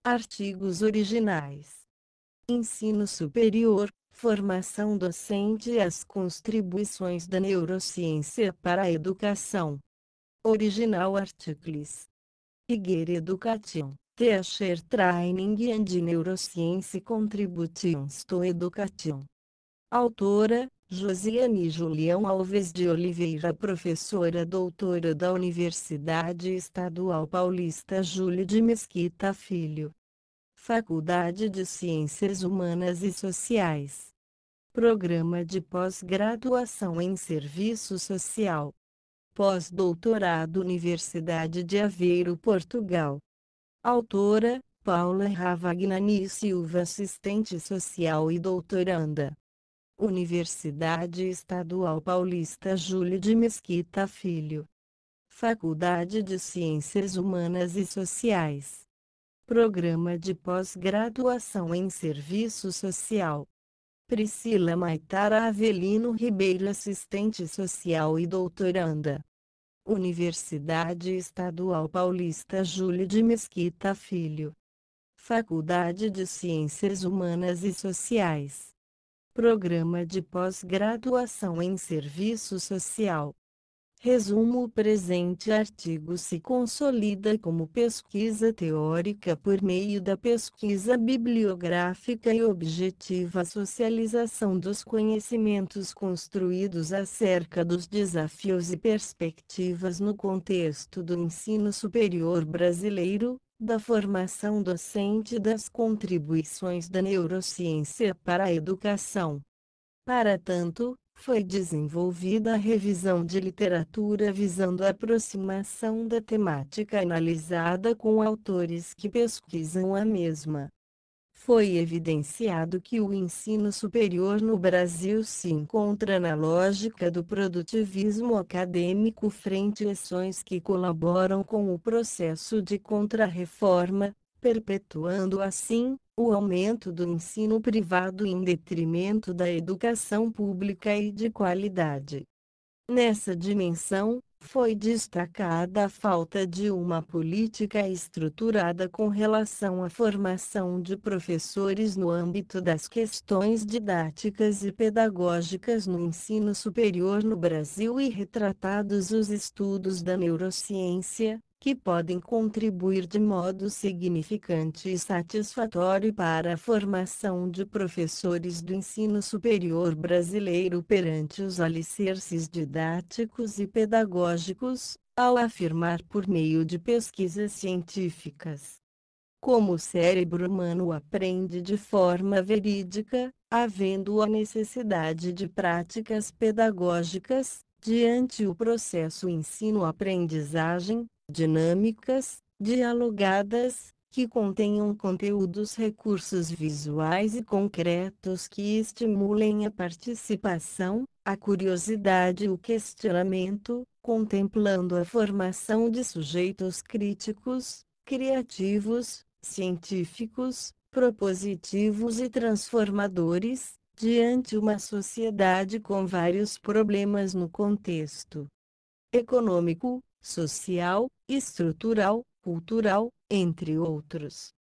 Artigos originais. Ensino superior, formação docente e as contribuições da neurociência para a educação. Original articles. Higher Education, Teacher Training and Neuroscience Contributions to Education. Autora, Josiane Julião Alves de Oliveira, professora doutora da Universidade Estadual Paulista Júlio de Mesquita Filho. Faculdade de Ciências Humanas e Sociais. Programa de Pós-Graduação em Serviço Social. Pós-doutorado Universidade de Aveiro, Portugal. Autora, Paula Ravagnani Silva, assistente social e doutoranda. Universidade Estadual Paulista Júlio de Mesquita Filho. Faculdade de Ciências Humanas e Sociais. Programa de Pós-Graduação em Serviço Social. Priscila Maitara Avelino Ribeiro, assistente social e doutoranda. Universidade Estadual Paulista Júlio de Mesquita Filho. Faculdade de Ciências Humanas e Sociais. Programa de Pós-Graduação em Serviço Social. Resumo: o presente artigo se consolida como pesquisa teórica por meio da pesquisa bibliográfica e objetiva socialização dos conhecimentos construídos acerca dos desafios e perspectivas no contexto do ensino superior brasileiro, da formação docente e das contribuições da neurociência para a educação. Para tanto, foi desenvolvida a revisão de literatura visando a aproximação da temática analisada com autores que pesquisam a mesma. Foi evidenciado que o ensino superior no Brasil se encontra na lógica do produtivismo acadêmico frente a ações que colaboram com o processo de contrarreforma, perpetuando assim o aumento do ensino privado em detrimento da educação pública e de qualidade. Nessa dimensão, foi destacada a falta de uma política estruturada com relação à formação de professores no âmbito das questões didáticas e pedagógicas no ensino superior no Brasil e retratados os estudos da neurociência, que podem contribuir de modo significante e satisfatório para a formação de professores do ensino superior brasileiro perante os alicerces didáticos e pedagógicos, ao afirmar por meio de pesquisas científicas como o cérebro humano aprende de forma verídica, havendo a necessidade de práticas pedagógicas, diante o processo ensino-aprendizagem, dinâmicas, dialogadas, que contenham conteúdos, recursos visuais e concretos que estimulem a participação, a curiosidade e o questionamento, contemplando a formação de sujeitos críticos, criativos, científicos, propositivos e transformadores, diante uma sociedade com vários problemas no contexto econômico, social, estrutural, cultural, entre outros.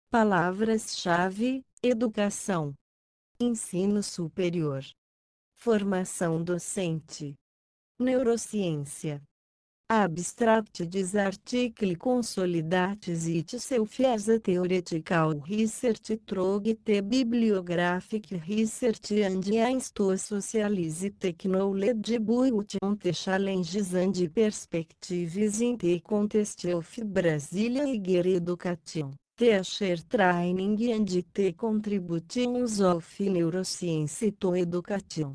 Palavras-chave: educação, ensino superior, formação docente, neurociência. Abstract des articles consolidates it self as a theoretical research through the bibliographic research and to socialize technology but on the challenges and perspectives in the context of Brazilian higher education, teacher training and the contributions of neuroscience to education.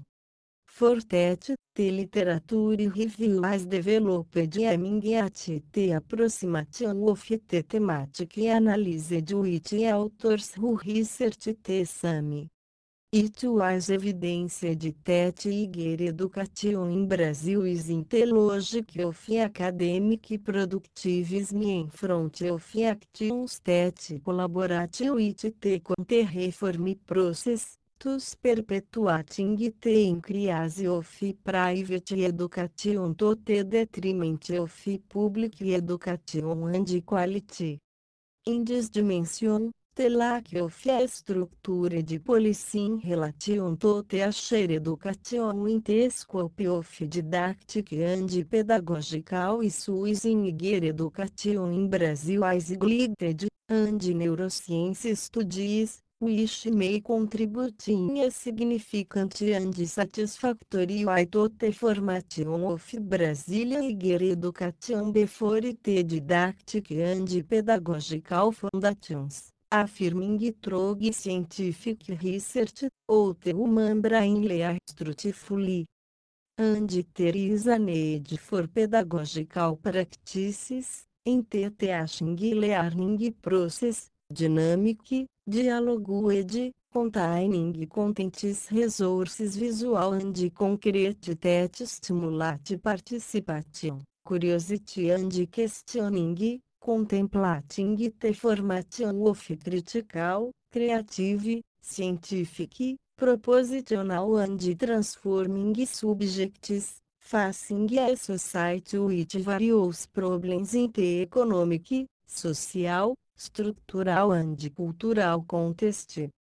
Fortet, the literature review has developed aiming at the approximation of the thematic analyzed with authors who research the same. It was evidenced that higher education in Brazil is in the logic of academic productivism in front of actions that collaborate with the counter-reform process, thus perpetuating the increase of private education to the detriment of public education and quality. Indisdimension, telac of a structure di policy in relation to the shared education in the scope of didactic and pedagogical issues in higher education in Brazil as glitted, and neuroscience studies, which may contribute in a significant and satisfactory way to the formation of Brazilian higher education before the didactic and pedagogical foundations, affirming through scientific research, or the human brain learns truthfully. And there is a need for pedagogical practices, in the teaching learning process, dynamic, dialogued, containing contents resources visual and concrete that stimulate participation, curiosity and questioning, contemplating the formation of critical, creative, scientific, propositional and transforming subjects, facing a society with various problems in the economic, social, structural and cultural context.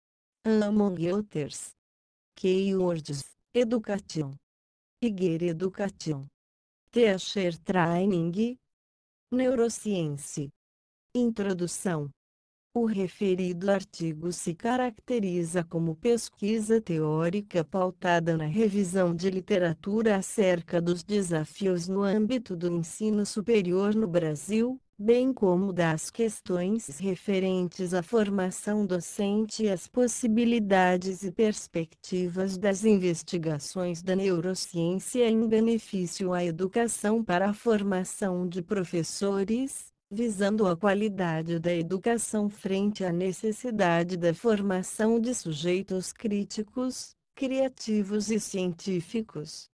Among others. Keywords: education, higher education, teacher training, neurociência. Introdução. O referido artigo se caracteriza como pesquisa teórica pautada na revisão de literatura acerca dos desafios no âmbito do ensino superior no Brasil, bem como das questões referentes à formação docente e as possibilidades e perspectivas das investigações da neurociência em benefício à educação para a formação de professores, visando a qualidade da educação frente à necessidade da formação de sujeitos críticos, criativos e científicos.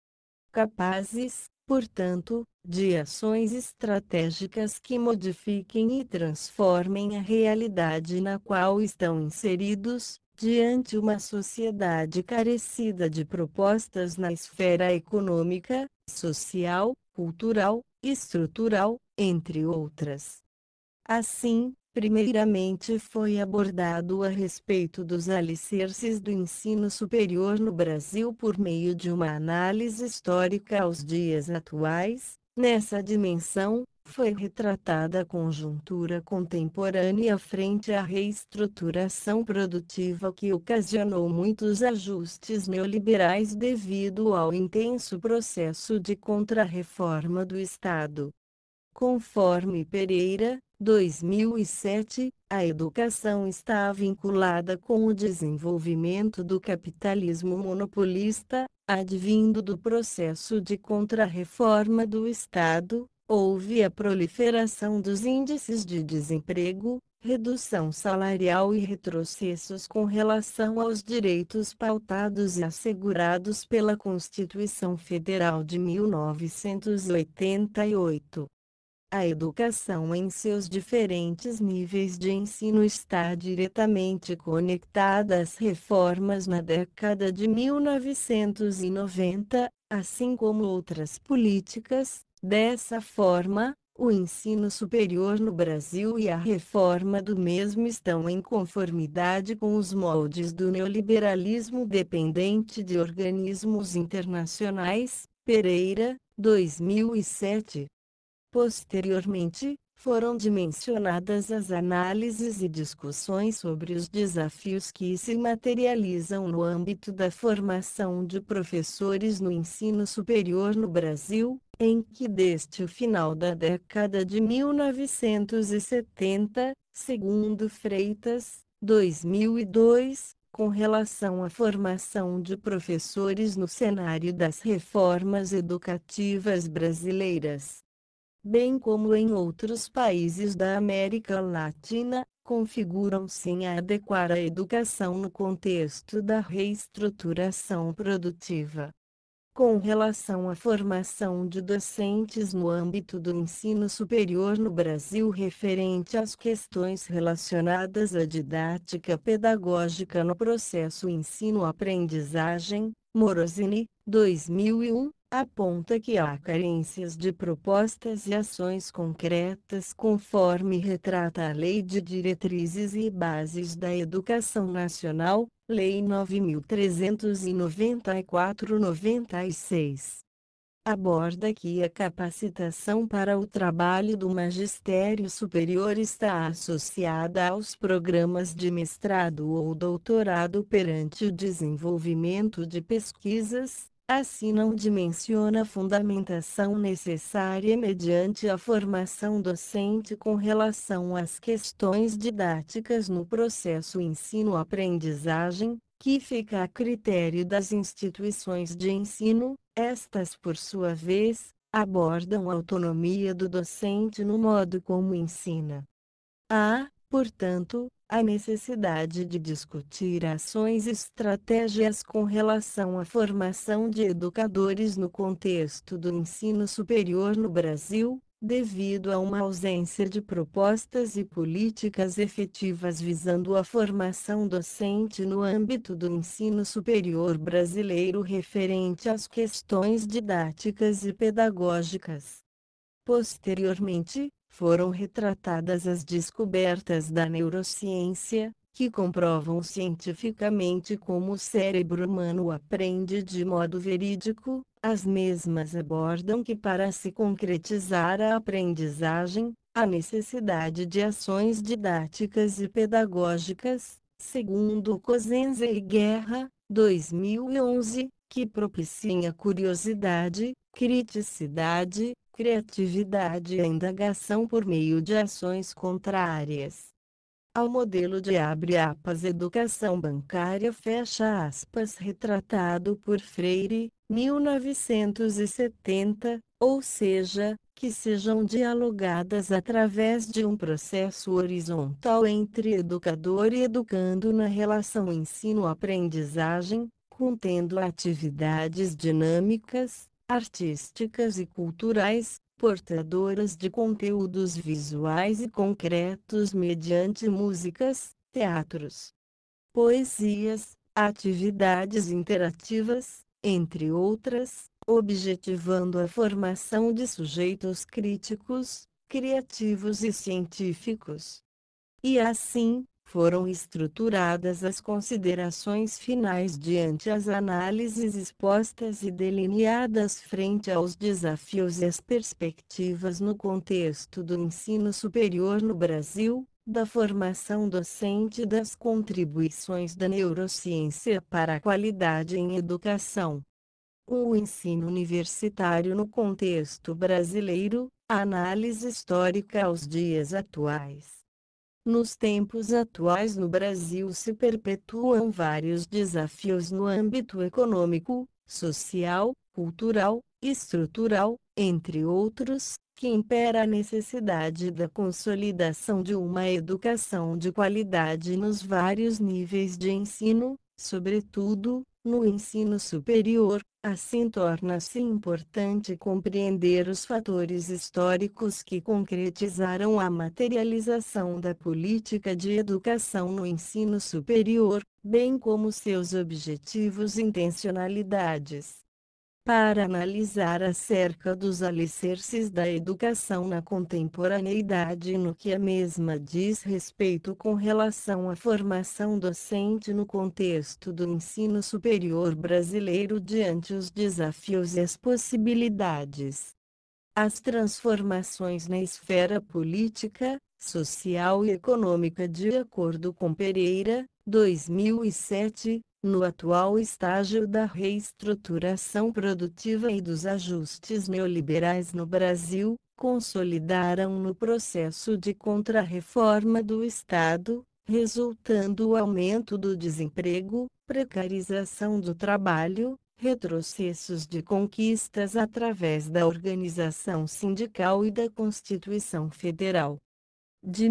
Capazes, portanto, de ações estratégicas que modifiquem e transformem a realidade na qual estão inseridos, diante uma sociedade carecida de propostas na esfera econômica, social, cultural, estrutural, entre outras. Assim, primeiramente foi abordado a respeito dos alicerces do ensino superior no Brasil por meio de uma análise histórica aos dias atuais. Nessa dimensão, foi retratada a conjuntura contemporânea frente à reestruturação produtiva que ocasionou muitos ajustes neoliberais devido ao intenso processo de contrarreforma do Estado. Conforme Pereira, 2007, a educação está vinculada com o desenvolvimento do capitalismo monopolista, advindo do processo de contrarreforma do Estado. Houve a proliferação dos índices de desemprego, redução salarial e retrocessos com relação aos direitos pautados e assegurados pela Constituição Federal de 1988. A educação em seus diferentes níveis de ensino está diretamente conectada às reformas na década de 1990, assim como outras políticas. Dessa forma, o ensino superior no Brasil e a reforma do mesmo estão em conformidade com os moldes do neoliberalismo dependente de organismos internacionais. Pereira, 2007. Posteriormente, foram dimensionadas as análises e discussões sobre os desafios que se materializam no âmbito da formação de professores no ensino superior no Brasil, em que desde o final da década de 1970, segundo Freitas, 2002, com relação à formação de professores no cenário das reformas educativas brasileiras, bem como em outros países da América Latina, configuram-se em adequar a educação no contexto da reestruturação produtiva. Com relação à formação de docentes no âmbito do ensino superior no Brasil referente às questões relacionadas à didática pedagógica no processo ensino-aprendizagem, Morosini, 2001, aponta que há carências de propostas e ações concretas conforme retrata a Lei de Diretrizes e Bases da Educação Nacional, Lei 9.394/96. Aborda que a capacitação para o trabalho do magistério superior está associada aos programas de mestrado ou doutorado perante o desenvolvimento de pesquisas, assim não dimensiona a fundamentação necessária mediante a formação docente com relação às questões didáticas no processo ensino-aprendizagem, que fica a critério das instituições de ensino. Estas, por sua vez, abordam a autonomia do docente no modo como ensina. Há, portanto, a necessidade de discutir ações e estratégias com relação à formação de educadores no contexto do ensino superior no Brasil, devido a uma ausência de propostas e políticas efetivas visando a formação docente no âmbito do ensino superior brasileiro referente às questões didáticas e pedagógicas. Posteriormente, foram retratadas as descobertas da neurociência, que comprovam cientificamente como o cérebro humano aprende de modo verídico. As mesmas abordam que para se concretizar a aprendizagem, há necessidade de ações didáticas e pedagógicas, segundo Cosenza e Guerra, 2011, que propiciem a curiosidade, criticidade, criatividade e a indagação por meio de ações contrárias ao modelo de educação bancária retratado por Freire, 1970, ou seja, que sejam dialogadas através de um processo horizontal entre educador e educando na relação ensino-aprendizagem, contendo atividades dinâmicas, artísticas e culturais, portadoras de conteúdos visuais e concretos mediante músicas, teatros, poesias, atividades interativas, entre outras, objetivando a formação de sujeitos críticos, criativos e científicos. E assim, foram estruturadas as considerações finais diante as análises expostas e delineadas frente aos desafios e as perspectivas no contexto do ensino superior no Brasil, da formação docente e das contribuições da neurociência para a qualidade em educação. O ensino universitário no contexto brasileiro, a análise histórica aos dias atuais. Nos tempos atuais no Brasil se perpetuam vários desafios no âmbito econômico, social, cultural, estrutural, entre outros, que impera a necessidade da consolidação de uma educação de qualidade nos vários níveis de ensino, sobretudo, no ensino superior. Assim torna-se importante compreender os fatores históricos que concretizaram a materialização da política de educação no ensino superior, bem como seus objetivos e intencionalidades. Para analisar acerca dos alicerces da educação na contemporaneidade e no que a mesma diz respeito com relação à formação docente no contexto do ensino superior brasileiro diante os desafios e as possibilidades. As transformações na esfera política, social e econômica de acordo com Pereira, 2007, no atual estágio da reestruturação produtiva e dos ajustes neoliberais no Brasil, consolidaram no processo de contrarreforma do Estado, resultando o aumento do desemprego, precarização do trabalho, retrocessos de conquistas através da organização sindical e da Constituição Federal de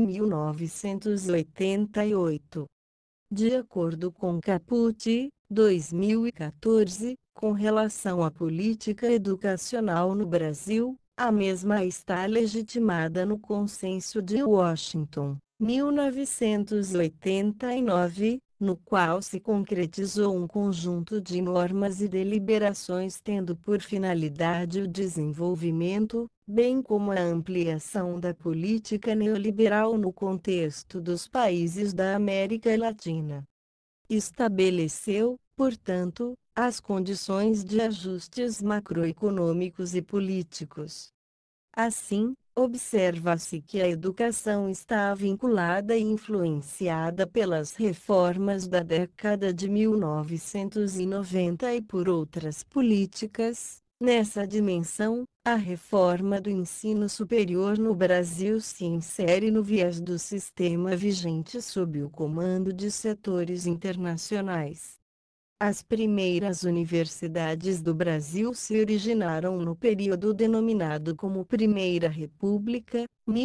1988. De acordo com Capucci, 2014, com relação à política educacional no Brasil, a mesma está legitimada no Consenso de Washington, 1989, no qual se concretizou um conjunto de normas e deliberações tendo por finalidade o desenvolvimento, bem como a ampliação da política neoliberal no contexto dos países da América Latina. Estabeleceu, portanto, as condições de ajustes macroeconômicos e políticos. Assim, observa-se que a educação está vinculada e influenciada pelas reformas da década de 1990 e por outras políticas. Nessa dimensão, a reforma do ensino superior no Brasil se insere no viés do sistema vigente sob o comando de setores internacionais. As primeiras universidades do Brasil se originaram no período denominado como Primeira República,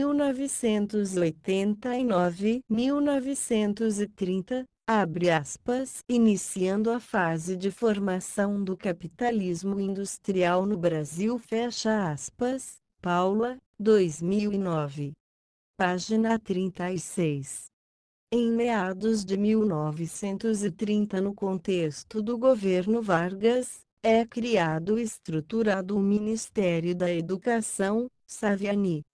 1989-1930, abre aspas, iniciando a fase de formação do capitalismo industrial no Brasil, fecha aspas, Paula, 2009. Página 36. Em meados de 1930, no contexto do governo Vargas, é criado e estruturado o Ministério da Educação, Saviani,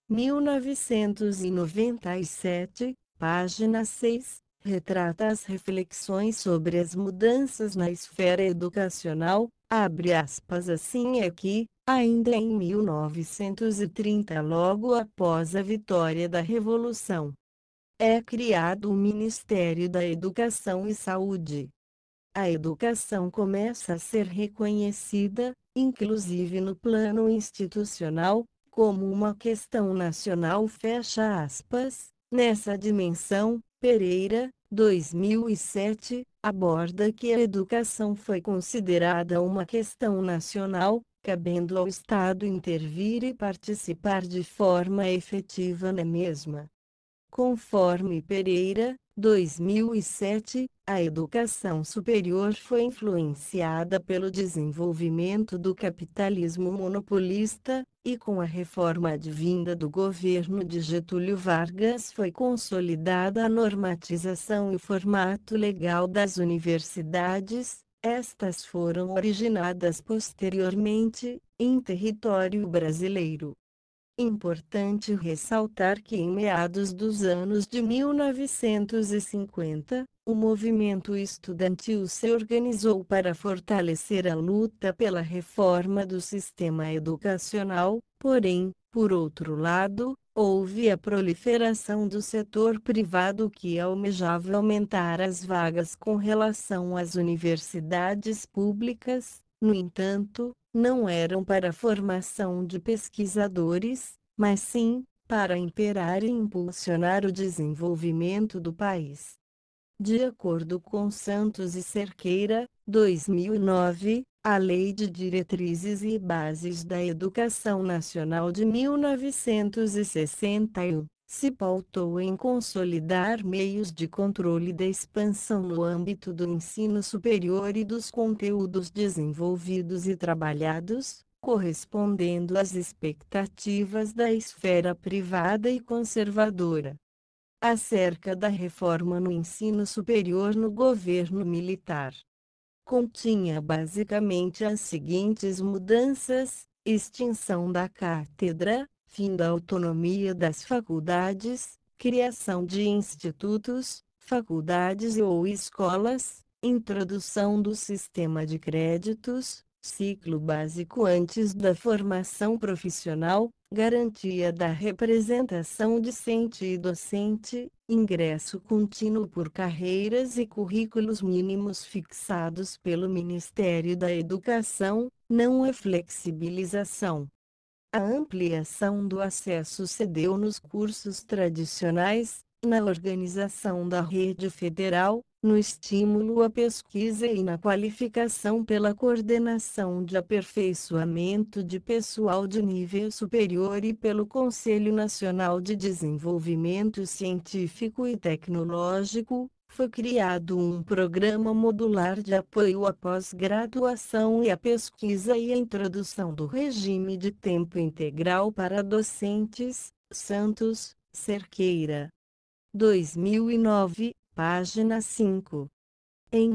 1997, página 6, retrata as reflexões sobre as mudanças na esfera educacional, abre aspas, assim é que, ainda em 1930, logo após a vitória da Revolução, é criado o Ministério da Educação e Saúde. A educação começa a ser reconhecida, inclusive no plano institucional, como uma questão nacional, fecha aspas. Nessa dimensão, Pereira, 2007, aborda que a educação foi considerada uma questão nacional, cabendo ao Estado intervir e participar de forma efetiva na mesma. Conforme Pereira, 2007, a educação superior foi influenciada pelo desenvolvimento do capitalismo monopolista, e com a reforma advinda do governo de Getúlio Vargas foi consolidada a normatização e o formato legal das universidades. Estas foram originadas posteriormente, em território brasileiro. Importante ressaltar que em meados dos anos de 1950, o movimento estudantil se organizou para fortalecer a luta pela reforma do sistema educacional, porém, por outro lado, houve a proliferação do setor privado que almejava aumentar as vagas com relação às universidades públicas. No entanto, não eram para a formação de pesquisadores, mas sim, para imperar e impulsionar o desenvolvimento do país. De acordo com Santos e Cerqueira, 2009, a Lei de Diretrizes e Bases da Educação Nacional de 1961 se pautou em consolidar meios de controle da expansão no âmbito do ensino superior e dos conteúdos desenvolvidos e trabalhados, correspondendo às expectativas da esfera privada e conservadora. Acerca da reforma no ensino superior no governo militar, continha basicamente as seguintes mudanças: extinção da cátedra, fim da autonomia das faculdades, criação de institutos, faculdades ou escolas, introdução do sistema de créditos, ciclo básico antes da formação profissional, garantia da representação discente e docente, ingresso contínuo por carreiras e currículos mínimos fixados pelo Ministério da Educação, não a flexibilização. A ampliação do acesso se deu nos cursos tradicionais, na organização da rede federal, no estímulo à pesquisa e na qualificação pela coordenação de aperfeiçoamento de pessoal de nível superior e pelo Conselho Nacional de Desenvolvimento Científico e Tecnológico. Foi criado um programa modular de apoio à pós-graduação e à pesquisa e à introdução do regime de tempo integral para docentes. Santos, Cerqueira. 2009, página 5. Em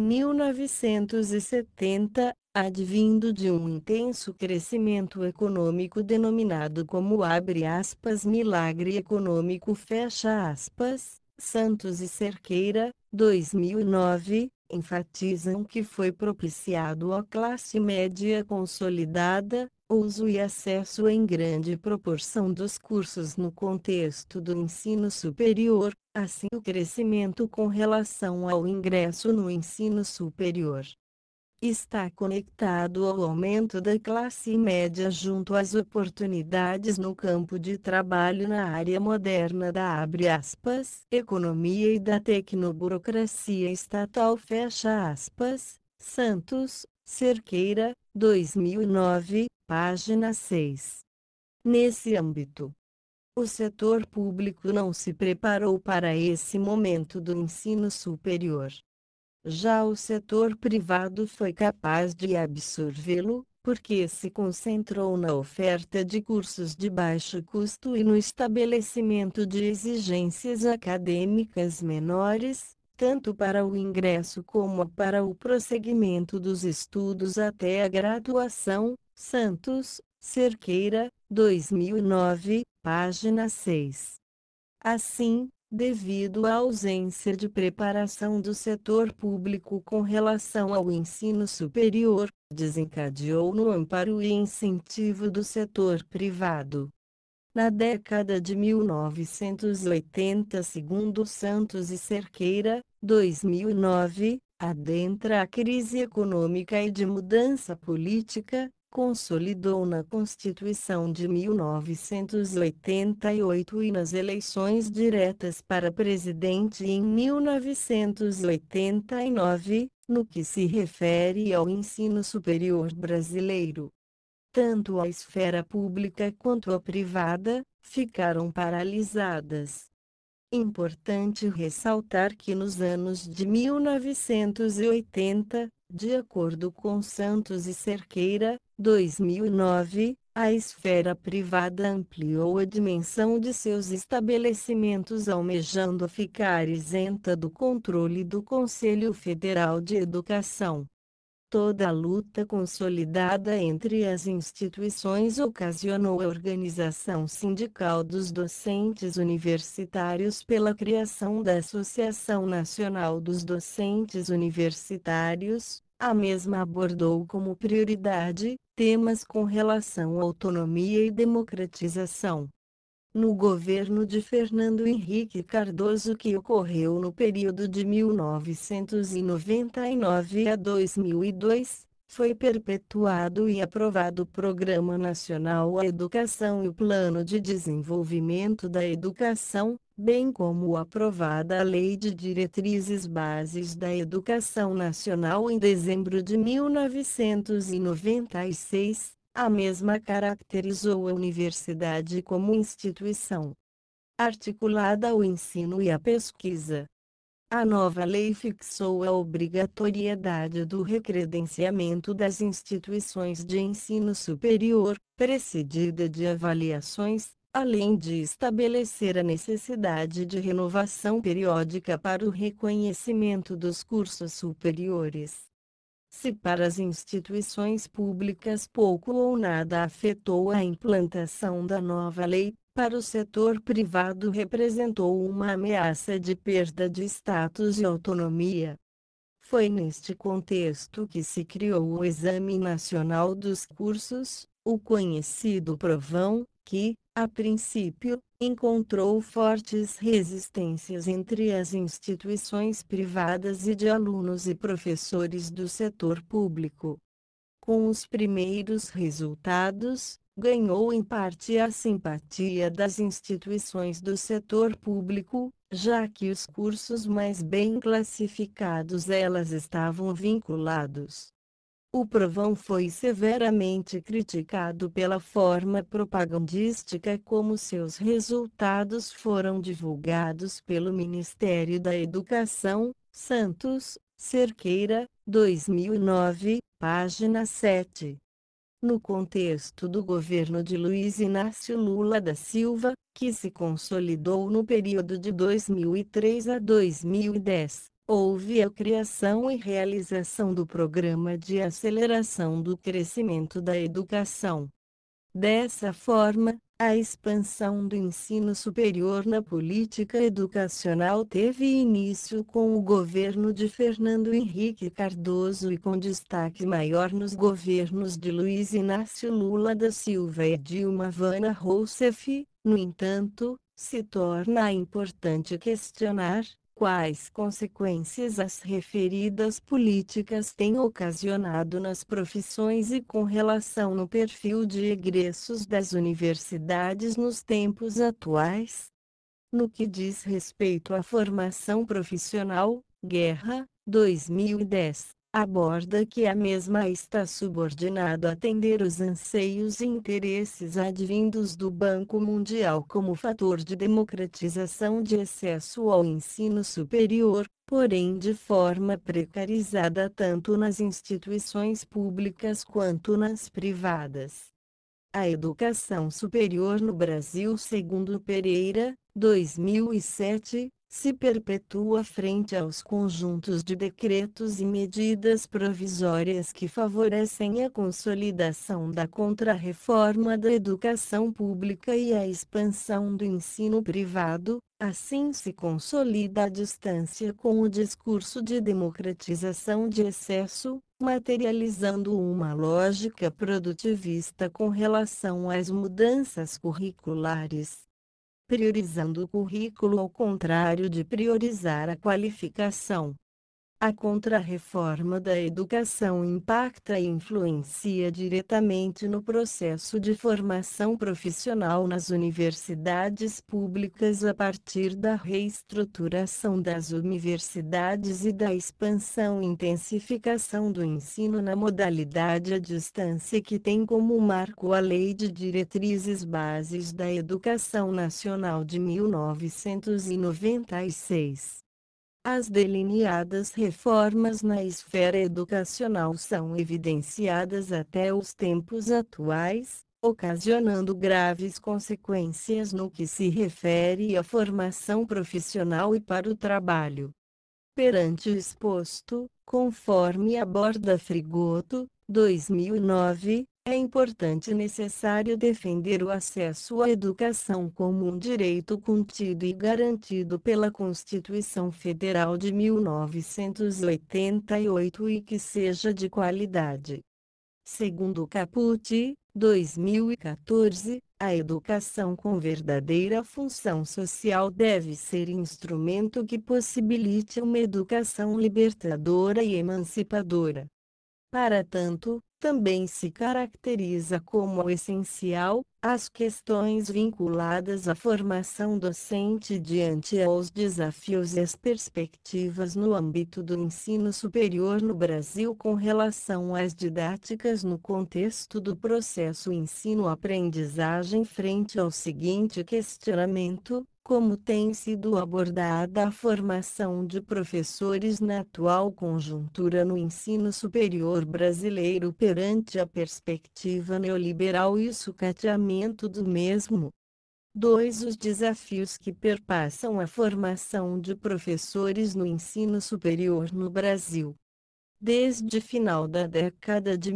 1970, advindo de um intenso crescimento econômico denominado como abre aspas, milagre econômico fecha aspas, Santos e Cerqueira, 2009, enfatizam que foi propiciado à classe média consolidada, uso e acesso em grande proporção dos cursos no contexto do ensino superior, assim o crescimento com relação ao ingresso no ensino superior está conectado ao aumento da classe média junto às oportunidades no campo de trabalho na área moderna da abre aspas, economia e da tecnoburocracia estatal fecha aspas, Santos, Cerqueira, 2009, página 6. Nesse âmbito, o setor público não se preparou para esse momento do ensino superior. Já o setor privado foi capaz de absorvê-lo, porque se concentrou na oferta de cursos de baixo custo e no estabelecimento de exigências acadêmicas menores, tanto para o ingresso como para o prosseguimento dos estudos até a graduação. Santos, Cerqueira, 2009, página 6. Assim, devido à ausência de preparação do setor público com relação ao ensino superior, desencadeou no amparo e incentivo do setor privado. Na década de 1980, segundo Santos e Cerqueira, 2009, adentra a crise econômica e de mudança política, consolidou na Constituição de 1988 e nas eleições diretas para presidente em 1989, no que se refere ao ensino superior brasileiro. Tanto a esfera pública quanto a privada ficaram paralisadas. Importante ressaltar que nos anos de 1980, de acordo com Santos e Cerqueira, 2009, a esfera privada ampliou a dimensão de seus estabelecimentos almejando ficar isenta do controle do Conselho Federal de Educação. Toda a luta consolidada entre as instituições ocasionou a organização sindical dos docentes universitários pela criação da Associação Nacional dos Docentes Universitários. A mesma abordou como prioridade temas com relação à autonomia e democratização. No governo de Fernando Henrique Cardoso, que ocorreu no período de 1999 a 2002, foi perpetuado e aprovado o Programa Nacional à Educação e o Plano de Desenvolvimento da Educação, bem como aprovada a Lei de Diretrizes Bases da Educação Nacional em dezembro de 1996. A mesma caracterizou a universidade como instituição articulada ao ensino e à pesquisa. A nova lei fixou a obrigatoriedade do recredenciamento das instituições de ensino superior, precedida de avaliações, além de estabelecer a necessidade de renovação periódica para o reconhecimento dos cursos superiores. Se para as instituições públicas pouco ou nada afetou a implantação da nova lei, para o setor privado representou uma ameaça de perda de status e autonomia. Foi neste contexto que se criou o Exame Nacional dos Cursos, o conhecido Provão, que, a princípio, encontrou fortes resistências entre as instituições privadas e de alunos e professores do setor público. Com os primeiros resultados, ganhou em parte a simpatia das instituições do setor público, já que os cursos mais bem classificados elas estavam vinculados. O Provão foi severamente criticado pela forma propagandística como seus resultados foram divulgados pelo Ministério da Educação. Santos, Cerqueira, 2009, página 7. No contexto do governo de Luiz Inácio Lula da Silva, que se consolidou no período de 2003 a 2010, Houve a criação e realização do Programa de Aceleração do Crescimento da Educação. Dessa forma, a expansão do ensino superior na política educacional teve início com o governo de Fernando Henrique Cardoso e com destaque maior nos governos de Luiz Inácio Lula da Silva e Dilma Vana Rousseff. No entanto, se torna importante questionar quais consequências as referidas políticas têm ocasionado nas profissões e com relação no perfil de egressos das universidades nos tempos atuais? No que diz respeito à formação profissional, Guerra, 2010, aborda que a mesma está subordinada a atender os anseios e interesses advindos do Banco Mundial como fator de democratização de acesso ao ensino superior, porém de forma precarizada tanto nas instituições públicas quanto nas privadas. A educação superior no Brasil, segundo Pereira, 2007, se perpetua frente aos conjuntos de decretos e medidas provisórias que favorecem a consolidação da contrarreforma da educação pública e a expansão do ensino privado. Assim se consolida a distância com o discurso de democratização de excesso, materializando uma lógica produtivista com relação às mudanças curriculares. Priorizando o currículo ao contrário de priorizar a qualificação. A contrarreforma da educação impacta e influencia diretamente no processo de formação profissional nas universidades públicas a partir da reestruturação das universidades e da expansão e intensificação do ensino na modalidade à distância que tem como marco a Lei de Diretrizes Bases da Educação Nacional de 1996. As delineadas reformas na esfera educacional são evidenciadas até os tempos atuais, ocasionando graves consequências no que se refere à formação profissional e para o trabalho. Perante o exposto, conforme aborda Frigoto, 2009, é importante e necessário defender o acesso à educação como um direito contido e garantido pela Constituição Federal de 1988 e que seja de qualidade. Segundo Capucci, 2014, a educação com verdadeira função social deve ser instrumento que possibilite uma educação libertadora e emancipadora. Para tanto, também se caracteriza como essencial as questões vinculadas à formação docente diante aos desafios e as perspectivas no âmbito do ensino superior no Brasil com relação às didáticas no contexto do processo ensino-aprendizagem frente ao seguinte questionamento: como tem sido abordada a formação de professores na atual conjuntura no ensino superior brasileiro perante a perspectiva neoliberal e o sucateamento do mesmo? 2. Os desafios que perpassam a formação de professores no ensino superior no Brasil. Desde final da década de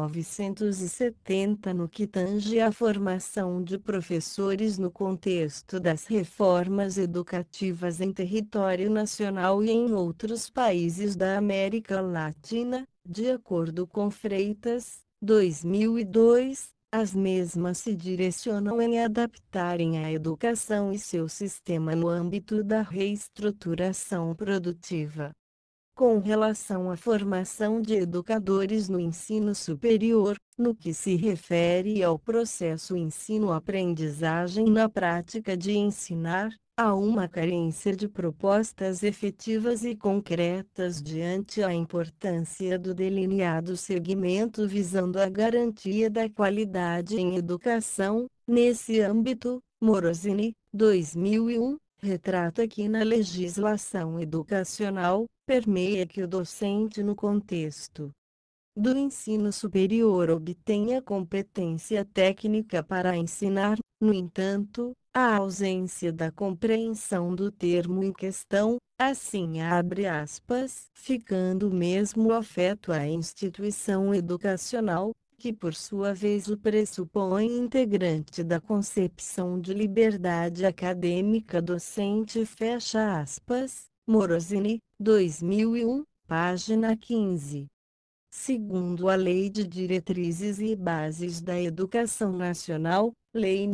1970 no que tange à formação de professores no contexto das reformas educativas em território nacional e em outros países da América Latina, de acordo com Freitas, 2002, as mesmas se direcionam em adaptarem a educação e seu sistema no âmbito da reestruturação produtiva. Com relação à formação de educadores no ensino superior, no que se refere ao processo ensino-aprendizagem na prática de ensinar, há uma carência de propostas efetivas e concretas diante a importância do delineado segmento visando a garantia da qualidade em educação. Nesse âmbito, Morosini, 2001, retrata que na legislação educacional, permeia que o docente no contexto do ensino superior obtenha competência técnica para ensinar. No entanto, A ausência da compreensão do termo em questão, assim abre aspas, ficando mesmo afeto à instituição educacional, que por sua vez o pressupõe integrante da concepção de liberdade acadêmica docente, fecha aspas, Morosini, 2001, página 15. Segundo a Lei de Diretrizes e Bases da Educação Nacional, Lei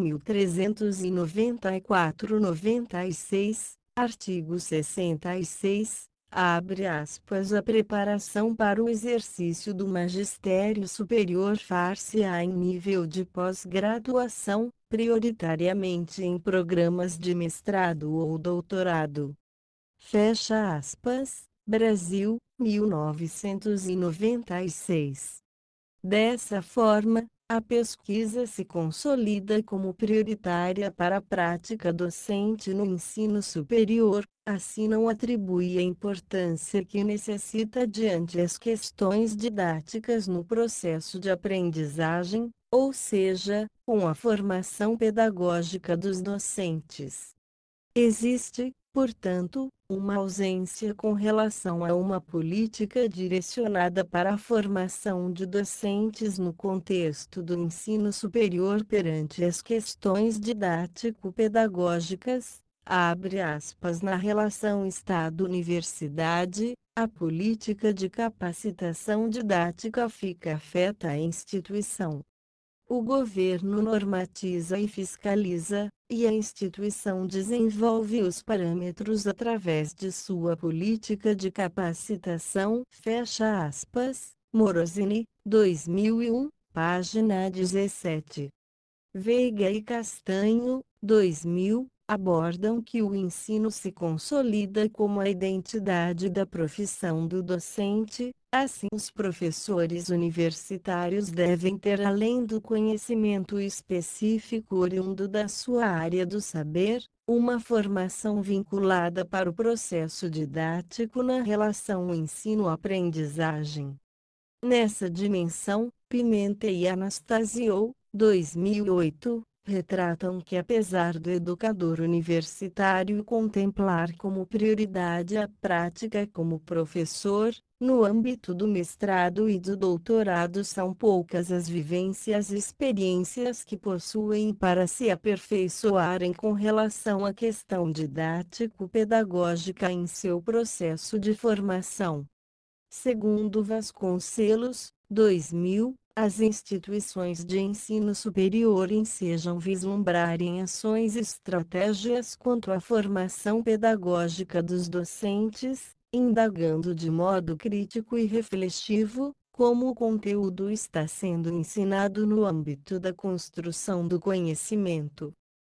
9.394/96, artigo 66, abre aspas, a preparação para o exercício do magistério superior far-se-á em nível de pós-graduação, prioritariamente em programas de mestrado ou doutorado. Fecha aspas, Brasil, 1996. Dessa forma, a pesquisa se consolida como prioritária para a prática docente no ensino superior, assim não atribui a importância que necessita diante as questões didáticas no processo de aprendizagem, ou seja, com a formação pedagógica dos docentes. Existe, portanto, uma ausência com relação a uma política direcionada para a formação de docentes no contexto do ensino superior perante as questões didático-pedagógicas, abre aspas, na relação Estado-Universidade, a política de capacitação didática fica afeta à instituição. O governo normatiza e fiscaliza, e a instituição desenvolve os parâmetros através de sua política de capacitação. Fecha aspas, Morosini, 2001, página 17. Veiga e Castanho, 2000, abordam que o ensino se consolida como a identidade da profissão do docente, assim os professores universitários devem ter, além do conhecimento específico oriundo da sua área do saber, uma formação vinculada para o processo didático na relação ensino-aprendizagem. Nessa dimensão, Pimenta e Anastasio, 2008, retratam que apesar do educador universitário contemplar como prioridade a prática como professor, no âmbito do mestrado e do doutorado são poucas as vivências e experiências que possuem para se aperfeiçoarem com relação à questão didático-pedagógica em seu processo de formação. Segundo Vasconcelos, 2000, as instituições de ensino superior ensejam vislumbrarem ações e estratégias quanto à formação pedagógica dos docentes, indagando de modo crítico e reflexivo, como o conteúdo está sendo ensinado no âmbito da construção do conhecimento.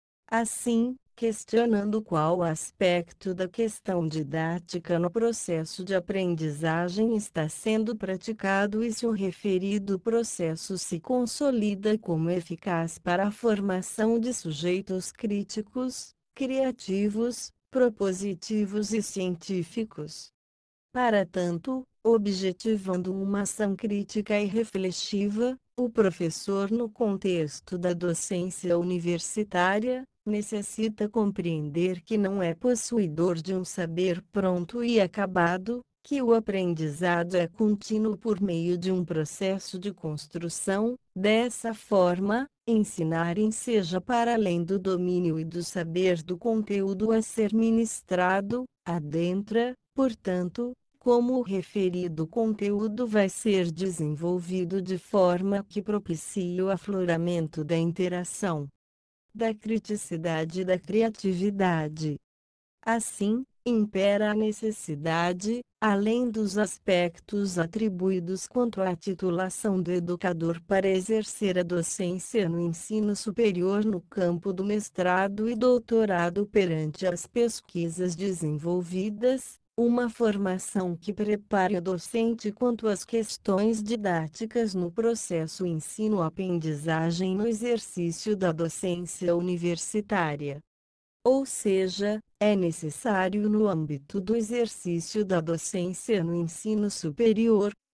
Assim, questionando qual aspecto da questão didática no processo de aprendizagem está sendo praticado e se o referido processo se consolida como eficaz para a formação de sujeitos críticos, criativos, propositivos e científicos. Para tanto, objetivando uma ação crítica e reflexiva, o professor no contexto da docência universitária, necessita compreender que não é possuidor de um saber pronto e acabado, que o aprendizado é contínuo por meio de um processo de construção. Dessa forma, ensinar enseja para além do domínio e do saber do conteúdo a ser ministrado, adentra, portanto, como o referido conteúdo vai ser desenvolvido de forma que propicie o afloramento da interação, da criticidade e da criatividade. Assim, impera a necessidade, além dos aspectos atribuídos quanto à titulação do educador para exercer a docência no ensino superior no campo do mestrado e doutorado perante as pesquisas desenvolvidas, uma formação que prepare o docente quanto às questões didáticas no processo ensino-aprendizagem no exercício da docência universitária. Ou seja, é necessário no âmbito do exercício da docência no ensino superior,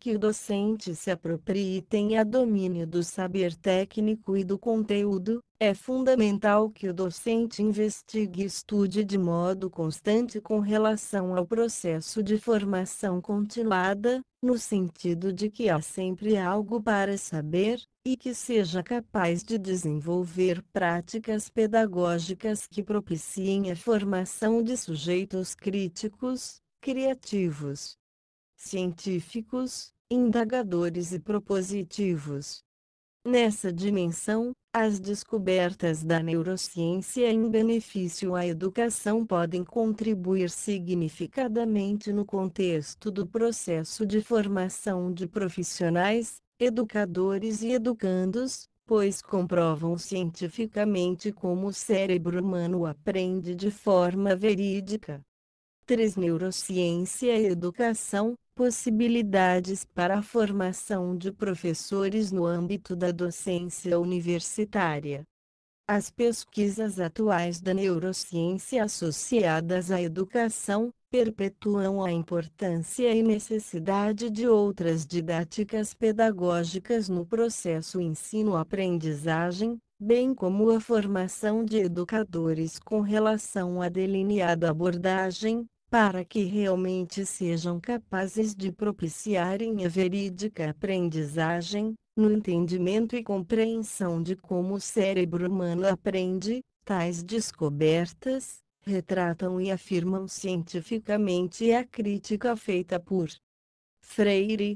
que o docente se aproprie e tenha domínio do saber técnico e do conteúdo. É fundamental que o docente investigue e estude de modo constante com relação ao processo de formação continuada, no sentido de que há sempre algo para saber, e que seja capaz de desenvolver práticas pedagógicas que propiciem a formação de sujeitos críticos, criativos, científicos, indagadores e propositivos. Nessa dimensão, as descobertas da neurociência em benefício à educação podem contribuir significativamente no contexto do processo de formação de profissionais, educadores e educandos, pois comprovam cientificamente como o cérebro humano aprende de forma verídica. 3. Neurociência e educação, possibilidades para a formação de professores no âmbito da docência universitária. As pesquisas atuais da neurociência associadas à educação perpetuam a importância e necessidade de outras didáticas pedagógicas no processo ensino-aprendizagem, bem como a formação de educadores com relação à delineada abordagem, para que realmente sejam capazes de propiciarem a verídica aprendizagem, no entendimento e compreensão de como o cérebro humano aprende. Tais descobertas retratam e afirmam cientificamente a crítica feita por Freire,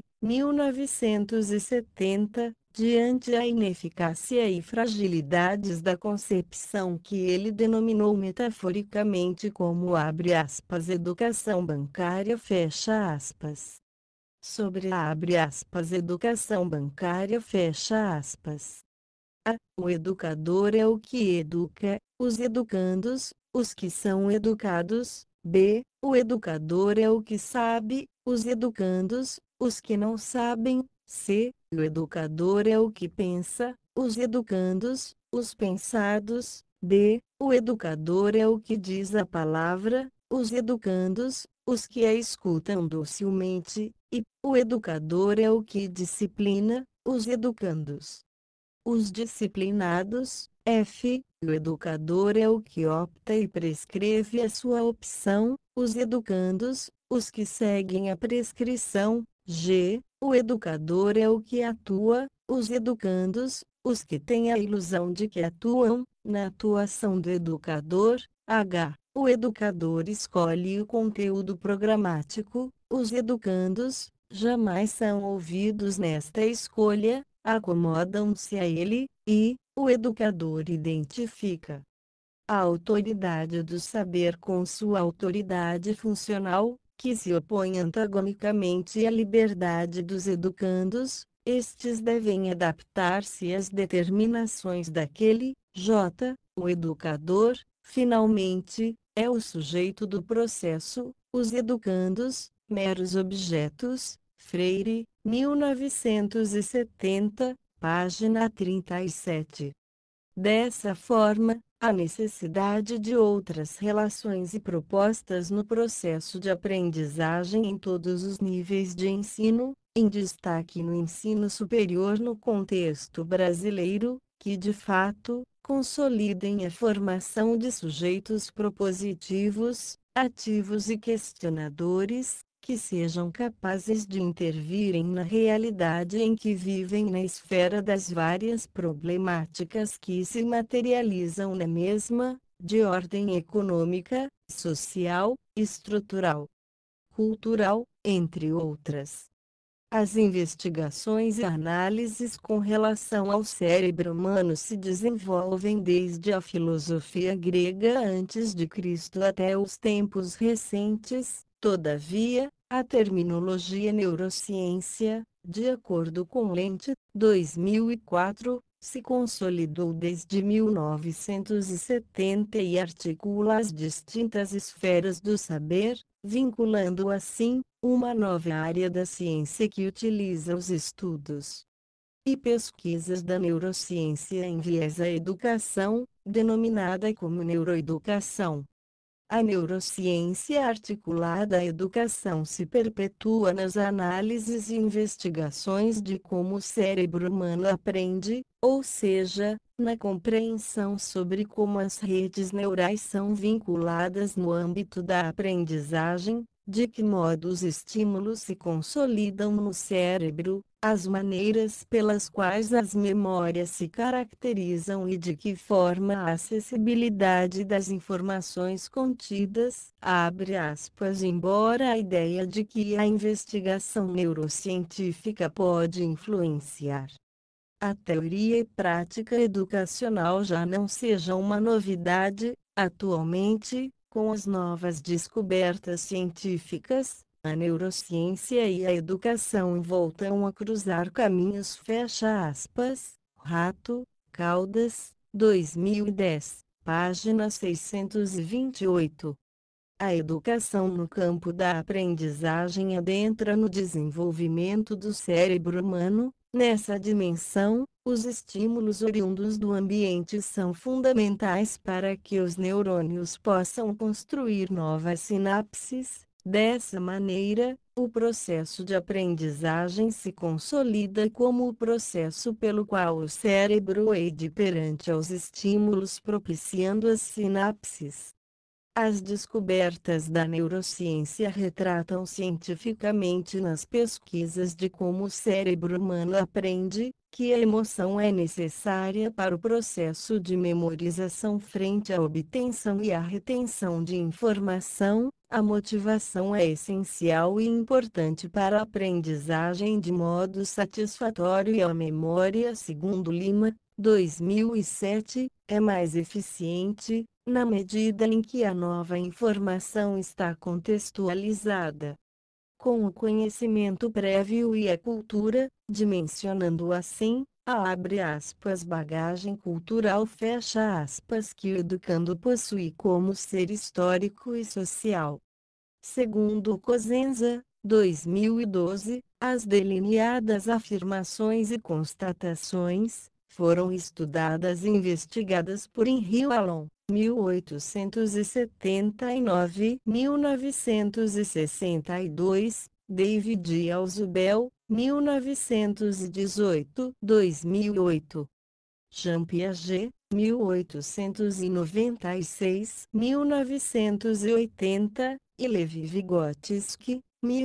1970, diante a ineficácia e fragilidades da concepção que ele denominou metaforicamente como educação bancária sobre a educação bancária o educador é o que educa, os educandos, os que são educados. B. O educador é o que sabe, os educandos, os que não sabem. C. O educador é o que pensa, os educandos, os pensados. D. O educador é o que diz a palavra, os educandos, os que a escutam docilmente. E o educador é o que disciplina, os educandos. Os disciplinados. F. O educador é o que opta e prescreve a sua opção, os educandos, os que seguem a prescrição. G. O educador é o que atua, os educandos, os que têm a ilusão de que atuam. Na atuação do educador. H. O educador escolhe o conteúdo programático, os educandos jamais são ouvidos nesta escolha, acomodam-se a ele. E o educador identifica a autoridade do saber com sua autoridade funcional, que se opõe antagonicamente à liberdade dos educandos. Estes devem adaptar-se às determinações daquele. J. O educador, finalmente, é o sujeito do processo, os educandos, meros objetos. Freire, 1970, página 37. Dessa forma, a necessidade de outras relações e propostas no processo de aprendizagem em todos os níveis de ensino, em destaque no ensino superior no contexto brasileiro, que de fato, consolidem a formação de sujeitos propositivos, ativos e questionadores, que sejam capazes de intervirem na realidade em que vivem na esfera das várias problemáticas que se materializam na mesma, de ordem econômica, social, estrutural, cultural, entre outras. As investigações e análises com relação ao cérebro humano se desenvolvem desde a filosofia grega antes de Cristo até os tempos recentes. Todavia, a terminologia neurociência, de acordo com Lente, 2004, se consolidou desde 1970 e articula as distintas esferas do saber, vinculando assim uma nova área da ciência que utiliza os estudos e pesquisas da neurociência em viés à educação, denominada como neuroeducação. A neurociência articulada à educação se perpetua nas análises e investigações de como o cérebro humano aprende, ou seja, na compreensão sobre como as redes neurais são vinculadas no âmbito da aprendizagem, de que modo os estímulos se consolidam no cérebro, as maneiras pelas quais as memórias se caracterizam e de que forma a acessibilidade das informações contidas, abre aspas, embora a ideia de que a investigação neurocientífica pode influenciar a teoria e prática educacional já não seja uma novidade, atualmente, com as novas descobertas científicas, a neurociência e a educação voltam a cruzar caminhos. Fecha aspas. Rato, Caldas, 2010, página 628. A educação no campo da aprendizagem adentra no desenvolvimento do cérebro humano. Nessa dimensão, os estímulos oriundos do ambiente são fundamentais para que os neurônios possam construir novas sinapses. Dessa maneira, o processo de aprendizagem se consolida como o processo pelo qual o cérebro age perante aos estímulos, propiciando as sinapses. As descobertas da neurociência retratam cientificamente nas pesquisas de como o cérebro humano aprende, que a emoção é necessária para o processo de memorização frente à obtenção e à retenção de informação. A motivação é essencial e importante para a aprendizagem de modo satisfatório e a memória, segundo Lima, 2007, é mais eficiente, na medida em que a nova informação está contextualizada com o conhecimento prévio e a cultura, dimensionando assim, abre aspas, bagagem cultural, fecha aspas, que o educando possui como ser histórico e social. Segundo Cosenza, 2012, as delineadas afirmações e constatações foram estudadas e investigadas por Henry Wallon, 1879-1962, David Alzubel, 1918, 2008. Jean Piaget, 1896-1980, e Levi Vygotsky,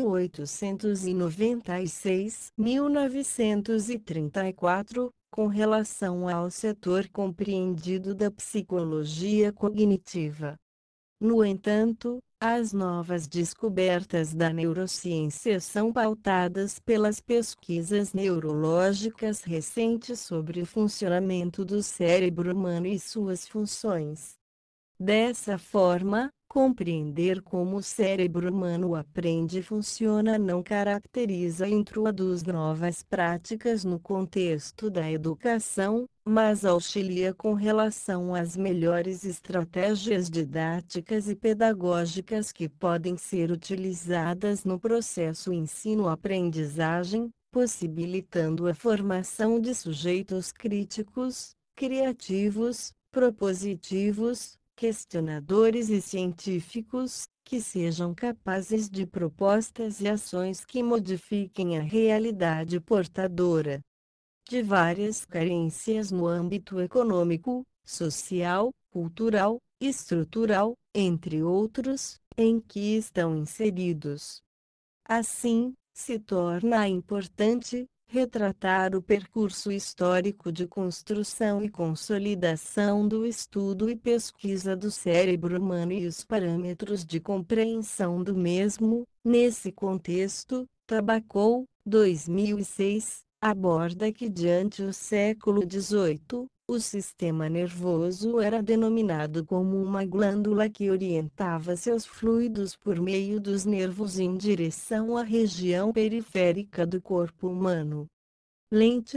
1896-1934, com relação ao setor compreendido da psicologia cognitiva. No entanto, as novas descobertas da neurociência são pautadas pelas pesquisas neurológicas recentes sobre o funcionamento do cérebro humano e suas funções. Dessa forma, compreender como o cérebro humano aprende e funciona não caracteriza e introduz novas práticas no contexto da educação, mas auxilia com relação às melhores estratégias didáticas e pedagógicas que podem ser utilizadas no processo ensino-aprendizagem, possibilitando a formação de sujeitos críticos, criativos, propositivos, questionadores e científicos, que sejam capazes de propostas e ações que modifiquem a realidade portadora de várias carências no âmbito econômico, social, cultural, estrutural, entre outros, em que estão inseridos. Assim, se torna importante retratar o percurso histórico de construção e consolidação do estudo e pesquisa do cérebro humano e os parâmetros de compreensão do mesmo. Nesse contexto, Tabacou, 2006, aborda que durante o século XVIII, o sistema nervoso era denominado como uma glândula que orientava seus fluidos por meio dos nervos em direção à região periférica do corpo humano. Lente,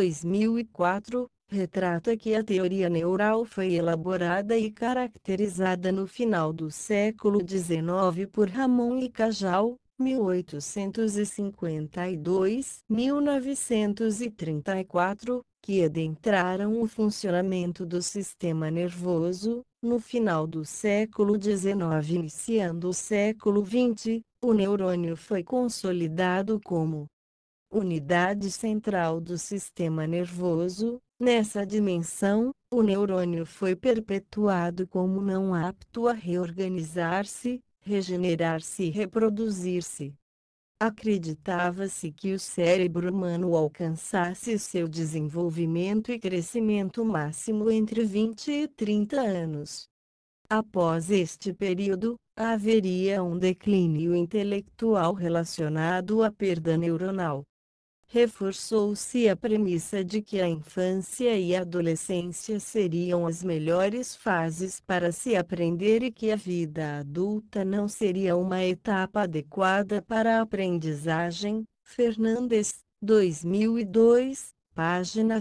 2004, retrata que a teoria neural foi elaborada e caracterizada no final do século XIX por Ramon e Cajal, 1852-1934, que adentraram o funcionamento do sistema nervoso. No final do século XIX, iniciando o século XX, o neurônio foi consolidado como unidade central do sistema nervoso. Nessa dimensão, o neurônio foi perpetuado como não apto a reorganizar-se, regenerar-se e reproduzir-se. Acreditava-se que o cérebro humano alcançasse seu desenvolvimento e crescimento máximo entre 20 e 30 anos. Após este período, haveria um declínio intelectual relacionado à perda neuronal. Reforçou-se a premissa de que a infância e a adolescência seriam as melhores fases para se aprender e que a vida adulta não seria uma etapa adequada para a aprendizagem. Fernandes, 2002, página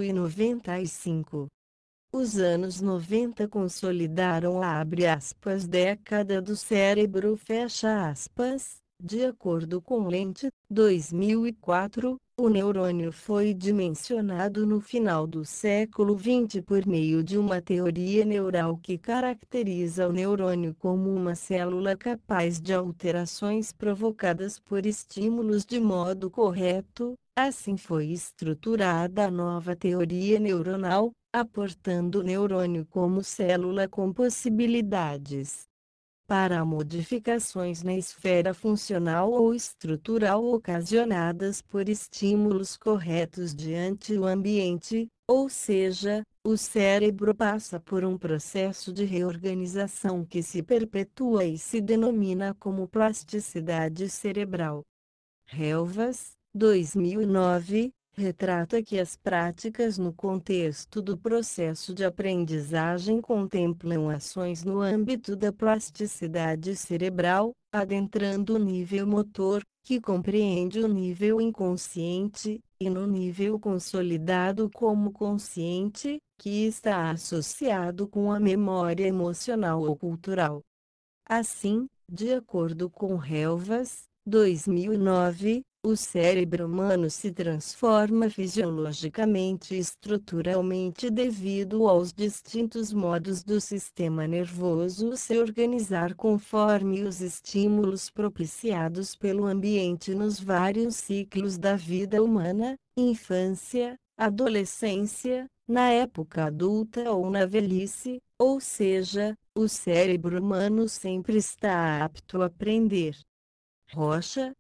195. Os anos 90 consolidaram a década do cérebro de acordo com Lente, 2004, o neurônio foi dimensionado no final do século XX por meio de uma teoria neural que caracteriza o neurônio como uma célula capaz de alterações provocadas por estímulos de modo correto. Assim foi estruturada a nova teoria neuronal, aportando o neurônio como célula com possibilidades para modificações na esfera funcional ou estrutural ocasionadas por estímulos corretos diante o ambiente, ou seja, o cérebro passa por um processo de reorganização que se perpetua e se denomina como plasticidade cerebral. Helvas, 2009, retrata que as práticas no contexto do processo de aprendizagem contemplam ações no âmbito da plasticidade cerebral, adentrando o nível motor, que compreende o nível inconsciente, e no nível consolidado como consciente, que está associado com a memória emocional ou cultural. Assim, de acordo com Helvas, 2009, o cérebro humano se transforma fisiologicamente e estruturalmente devido aos distintos modos do sistema nervoso se organizar conforme os estímulos propiciados pelo ambiente nos vários ciclos da vida humana, infância, adolescência, na época adulta ou na velhice, ou seja, o cérebro humano sempre está apto a aprender. Rocha,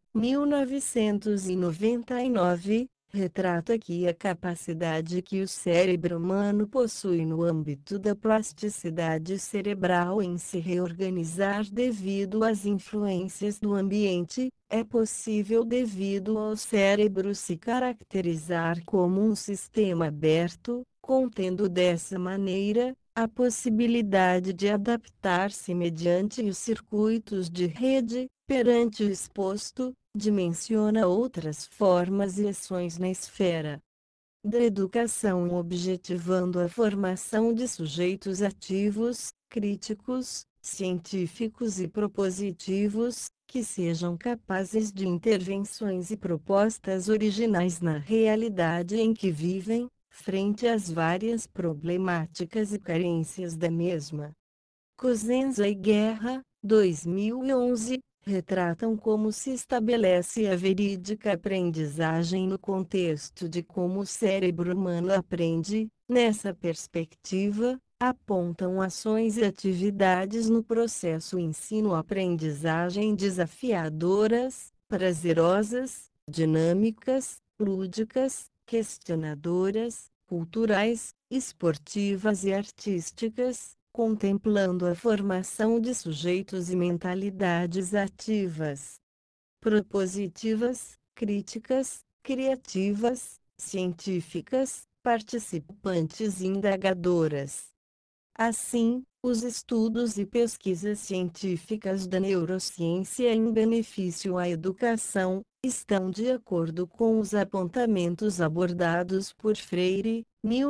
1999, retrata aqui a capacidade que o cérebro humano possui no âmbito da plasticidade cerebral em se reorganizar devido às influências do ambiente. É possível devido ao cérebro se caracterizar como um sistema aberto, contendo dessa maneira a possibilidade de adaptar-se mediante os circuitos de rede. Perante o exposto, dimensiona outras formas e ações na esfera da educação, objetivando a formação de sujeitos ativos, críticos, científicos e propositivos, que sejam capazes de intervenções e propostas originais na realidade em que vivem, frente às várias problemáticas e carências da mesma. Cosenza e Guerra, 2011, retratam como se estabelece a verídica aprendizagem no contexto de como o cérebro humano aprende. Nessa perspectiva, apontam ações e atividades no processo ensino-aprendizagem desafiadoras, prazerosas, dinâmicas, lúdicas, questionadoras, culturais, esportivas e artísticas, contemplando a formação de sujeitos e mentalidades ativas, propositivas, críticas, criativas, científicas, participantes e indagadoras. Assim, os estudos e pesquisas científicas da neurociência em benefício à educação estão de acordo com os apontamentos abordados por Freire,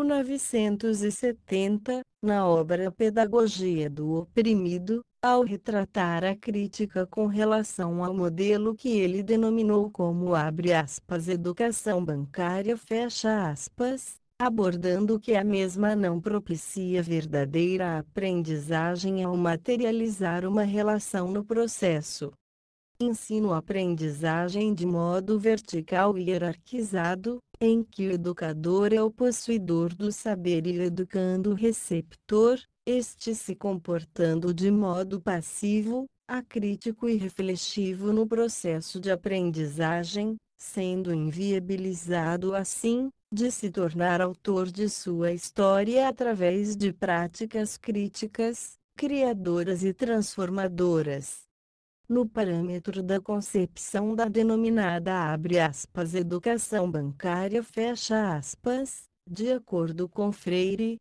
1970, na obra Pedagogia do Oprimido, ao retratar a crítica com relação ao modelo que ele denominou como educação bancária. abordando que a mesma não propicia verdadeira aprendizagem ao materializar uma relação no processo. Ensino-aprendizagem de modo vertical e hierarquizado, em que o educador é o possuidor do saber e o educando o receptor, este se comportando de modo passivo, acrítico e reflexivo no processo de aprendizagem, sendo inviabilizado assim, de se tornar autor de sua história através de práticas críticas, criadoras e transformadoras. No parâmetro da concepção da denominada educação bancária de acordo com Freire,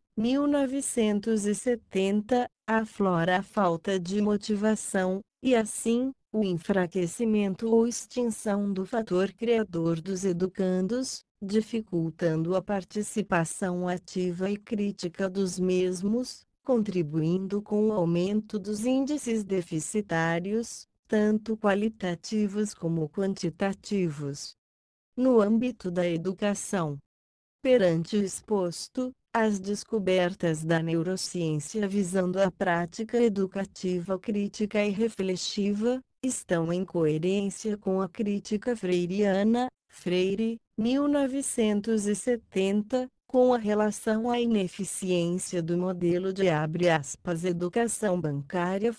1970, aflora a falta de motivação, e assim, o enfraquecimento ou extinção do fator criador dos educandos, dificultando a participação ativa e crítica dos mesmos, contribuindo com o aumento dos índices deficitários, tanto qualitativos como quantitativos. No âmbito da educação, perante o exposto, as descobertas da neurociência visando a prática educativa crítica e reflexiva, estão em coerência com a crítica freiriana, Freire, 1970, com a relação à ineficiência do modelo de educação bancária.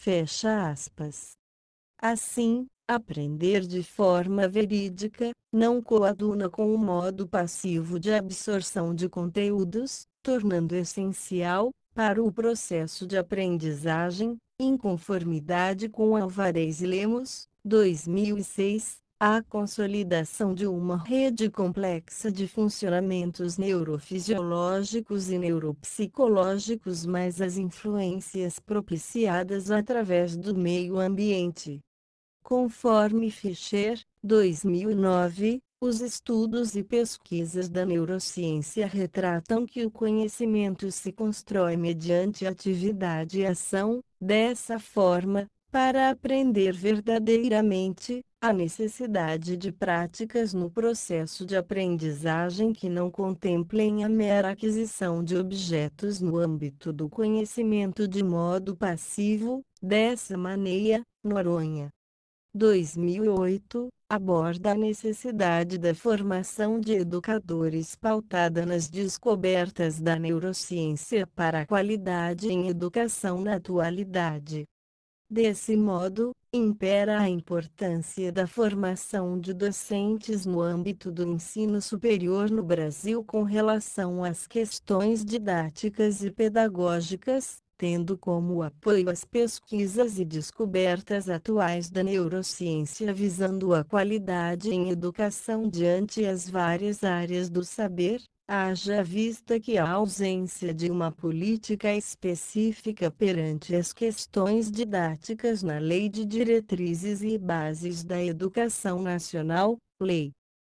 Assim, aprender de forma verídica, não coaduna com o modo passivo de absorção de conteúdos, tornando essencial, para o processo de aprendizagem, em conformidade com Alvarez e Lemos, 2006, a consolidação de uma rede complexa de funcionamentos neurofisiológicos e neuropsicológicos mais as influências propiciadas através do meio ambiente. Conforme Fischer, 2009, os estudos e pesquisas da neurociência retratam que o conhecimento se constrói mediante atividade e ação. Dessa forma, para aprender verdadeiramente, há necessidade de práticas no processo de aprendizagem que não contemplem a mera aquisição de objetos no âmbito do conhecimento de modo passivo. Dessa maneira, Noronha, 2008, aborda a necessidade da formação de educadores pautada nas descobertas da neurociência para a qualidade em educação na atualidade. Desse modo, impera a importância da formação de docentes no âmbito do ensino superior no Brasil com relação às questões didáticas e pedagógicas, tendo como apoio as pesquisas e descobertas atuais da neurociência visando a qualidade em educação diante as várias áreas do saber. Haja vista que a ausência de uma política específica perante as questões didáticas na Lei de Diretrizes e Bases da Educação Nacional, Lei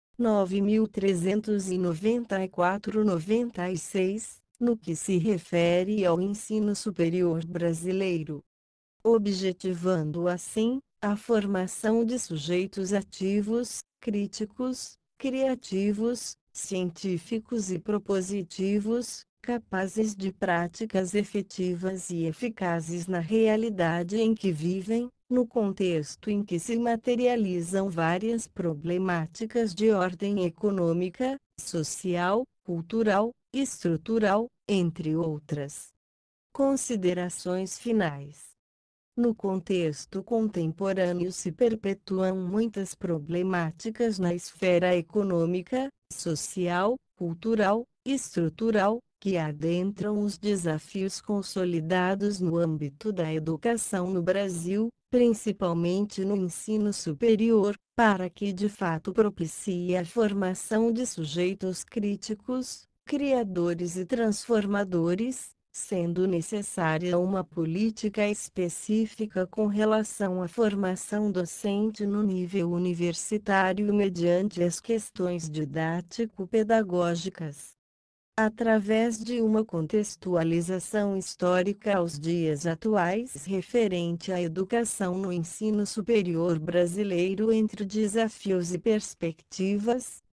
9.394/96, no que se refere ao ensino superior brasileiro, objetivando assim a formação de sujeitos ativos, críticos, criativos, científicos e propositivos, capazes de práticas efetivas e eficazes na realidade em que vivem, no contexto em que se materializam várias problemáticas de ordem econômica, social, cultural, estrutural, entre outras. Considerações finais. No contexto contemporâneo se perpetuam muitas problemáticas na esfera econômica, social, cultural, estrutural, que adentram os desafios consolidados no âmbito da educação no Brasil, principalmente no ensino superior, para que de fato propicie a formação de sujeitos críticos, criadores e transformadores, sendo necessária uma política específica com relação à formação docente no nível universitário mediante as questões didático-pedagógicas. Através de uma contextualização histórica aos dias atuais referente à educação no ensino superior brasileiro entre desafios e perspectivas,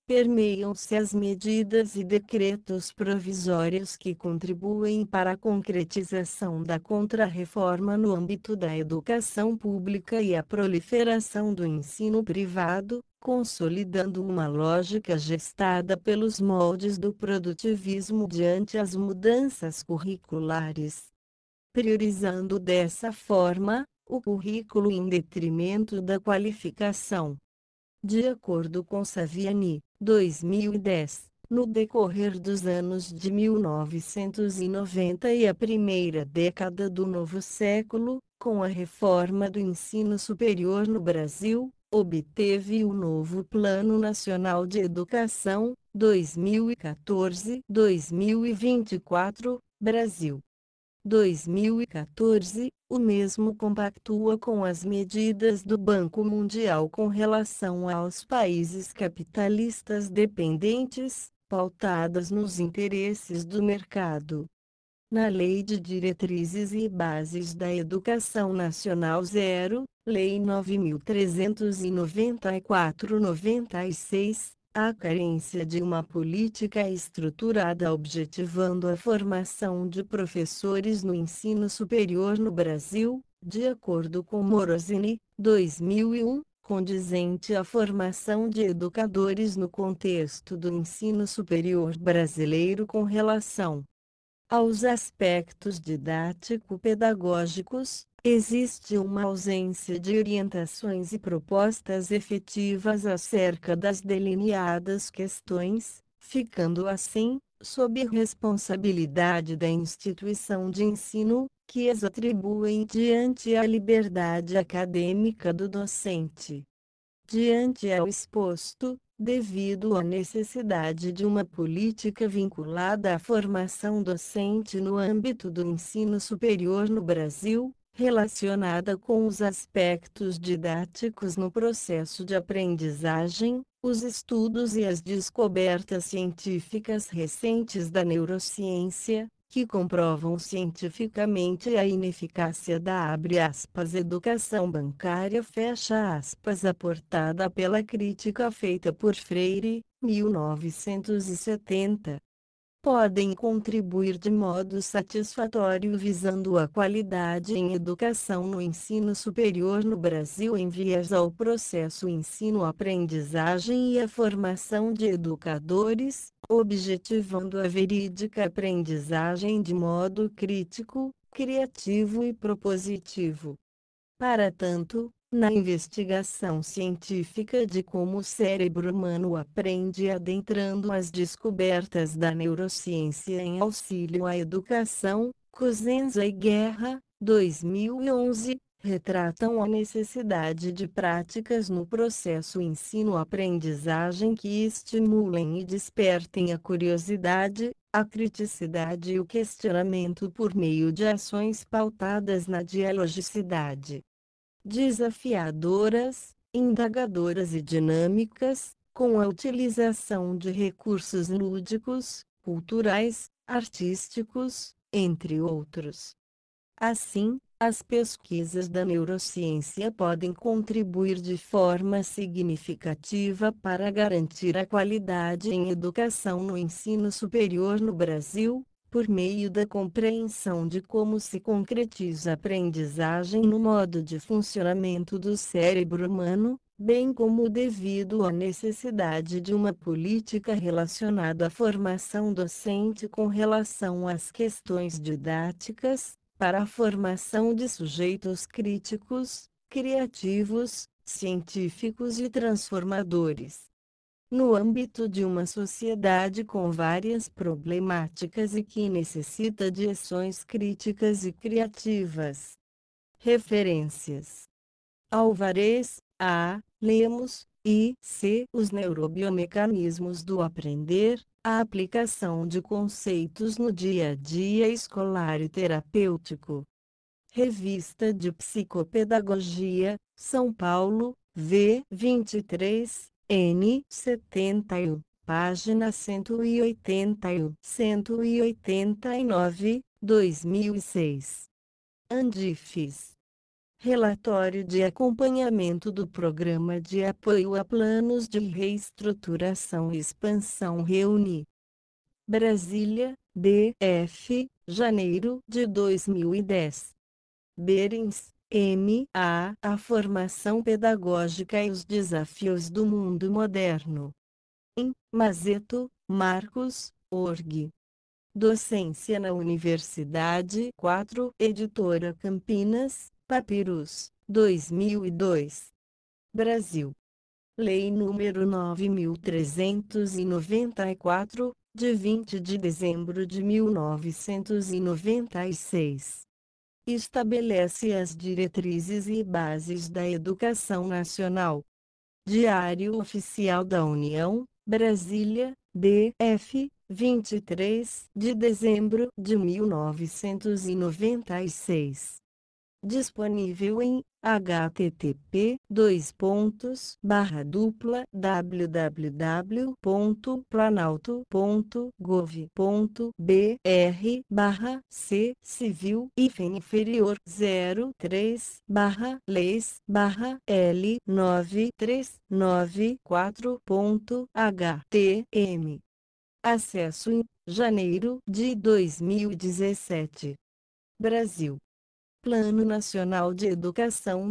permeiam-se as medidas e decretos provisórios que contribuem para a concretização da contrarreforma no âmbito da educação pública e a proliferação do ensino privado, consolidando uma lógica gestada pelos moldes do produtivismo diante as mudanças curriculares, priorizando dessa forma o currículo em detrimento da qualificação. De acordo com Saviani, 2010, no decorrer dos anos de 1990 e a primeira década do novo século, com a reforma do ensino superior no Brasil, obteve o novo Plano Nacional de Educação, 2014-2024, Brasil 2014, o mesmo compactua com as medidas do Banco Mundial com relação aos países capitalistas dependentes, pautadas nos interesses do mercado. Na Lei de Diretrizes e Bases da Educação Nacional 0, Lei 9.394/96, a carência de uma política estruturada objetivando a formação de professores no ensino superior no Brasil, de acordo com Morosini, 2001, condizente à formação de educadores no contexto do ensino superior brasileiro com relação aos aspectos didático-pedagógicos, existe uma ausência de orientações e propostas efetivas acerca das delineadas questões, ficando assim, sob responsabilidade da instituição de ensino, que as atribuem diante a liberdade acadêmica do docente. Diante ao exposto, devido à necessidade de uma política vinculada à formação docente no âmbito do ensino superior no Brasil, relacionada com os aspectos didáticos no processo de aprendizagem, os estudos e as descobertas científicas recentes da neurociência, que comprovam cientificamente a ineficácia da educação bancária aportada pela crítica feita por Freire, 1970, podem contribuir de modo satisfatório visando a qualidade em educação no ensino superior no Brasil em vias ao processo ensino-aprendizagem e a formação de educadores, objetivando a verídica aprendizagem de modo crítico, criativo e propositivo. Para tanto, na investigação científica de como o cérebro humano aprende adentrando as descobertas da neurociência em auxílio à educação, Cosenza e Guerra, 2011, retratam a necessidade de práticas no processo ensino-aprendizagem que estimulem e despertem a curiosidade, a criticidade e o questionamento por meio de ações pautadas na dialogicidade, desafiadoras, indagadoras e dinâmicas, com a utilização de recursos lúdicos, culturais, artísticos, entre outros. Assim, as pesquisas da neurociência podem contribuir de forma significativa para garantir a qualidade em educação no ensino superior no Brasil, por meio da compreensão de como se concretiza a aprendizagem no modo de funcionamento do cérebro humano, bem como devido à necessidade de uma política relacionada à formação docente com relação às questões didáticas, para a formação de sujeitos críticos, criativos, científicos e transformadores. No âmbito de uma sociedade com várias problemáticas e que necessita de ações críticas e criativas. Referências: Alvarez, A., Lemos, I. C. Os neurobiomecanismos do aprender, a aplicação de conceitos no dia a dia escolar e terapêutico. Revista de Psicopedagogia, São Paulo, V. 23, N. 71, página 181, 189, 2006. Andifes. Relatório de acompanhamento do Programa de Apoio a Planos de Reestruturação e Expansão Reuni. Brasília, DF, janeiro de 2010. Berens, A formação pedagógica e os desafios do mundo moderno. Em Mazeto, Marcos, org. Docência na Universidade 4, Editora Campinas, Papyrus, 2002. Brasil. Lei nº 9.394, de 20 de dezembro de 1996. Estabelece as diretrizes e bases da educação nacional. Diário Oficial da União, Brasília, DF, 23 de dezembro de 1996. Disponível em http://www.planalto.gov.br/c civil inferior 03/leis/L 9394.htm. Acesso em janeiro de 2017. Brasil. Plano Nacional de Educação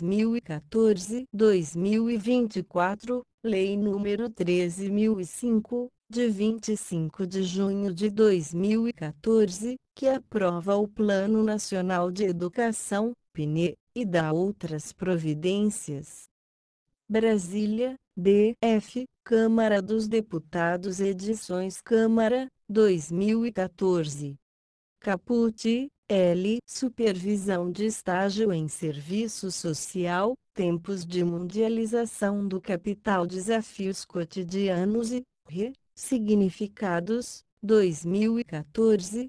2014-2024, Lei nº 13.005, de 25 de junho de 2014, que aprova o Plano Nacional de Educação, PNE, e dá outras providências. Brasília, DF, Câmara dos Deputados Edições Câmara, 2014. Caput, L. Supervisão de estágio em serviço social, tempos de mundialização do capital, desafios cotidianos e significados, 2014,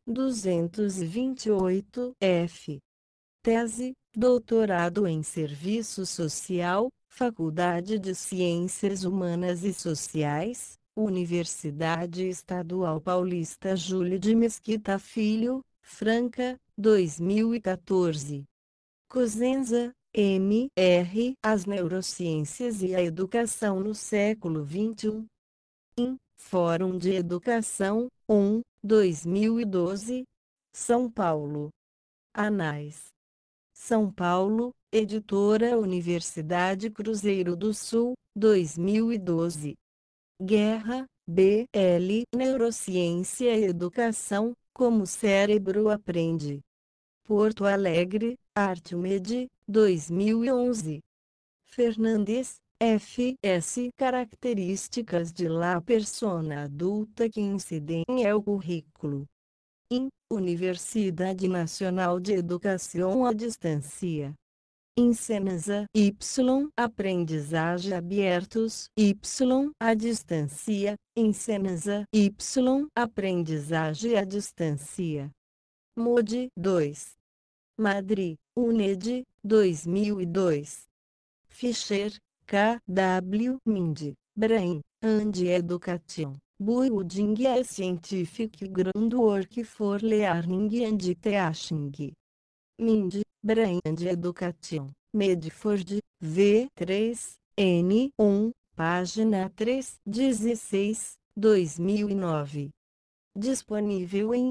228, f. Tese, doutorado em serviço social, Faculdade de Ciências Humanas e Sociais, Universidade Estadual Paulista Júlio de Mesquita Filho, Franca, 2014. Cosenza, M.R. As Neurociências e a Educação no Século XXI. Em Fórum de Educação, 2012. São Paulo. Anais. São Paulo, Editora Universidade Cruzeiro do Sul, 2012. Guerra, B.L. Neurociência e Educação, como o cérebro aprende. Porto Alegre, Artmed, 2011. Fernandes, F.S. Características de la persona adulta que incidem é o currículo. Em Universidade Nacional de Educação à Distância. Ensenaza Y Aprendizagem Abertos Y à Distância, Ensenaza Y Aprendizagem à Distância. MOD 2. Madrid, UNED, 2002. Fischer, K. W. Mind, Brain, and Education, Building a Scientific Groundwork for Learning and Teaching. Mind, Brain and Education, Medford, V3, N1, página 316, 2009. Disponível em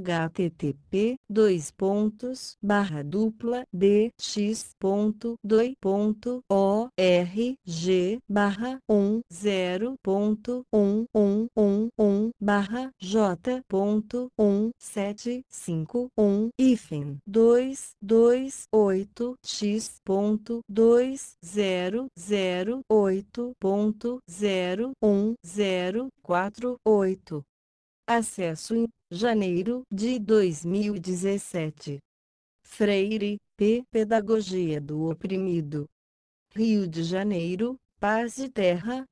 http://dx.doip.org/1.111/j.175 hífen 228x.2008.01048. Acesso em janeiro de 2017. Freire, P. Pedagogia do Oprimido. Rio de Janeiro, Paz e Terra,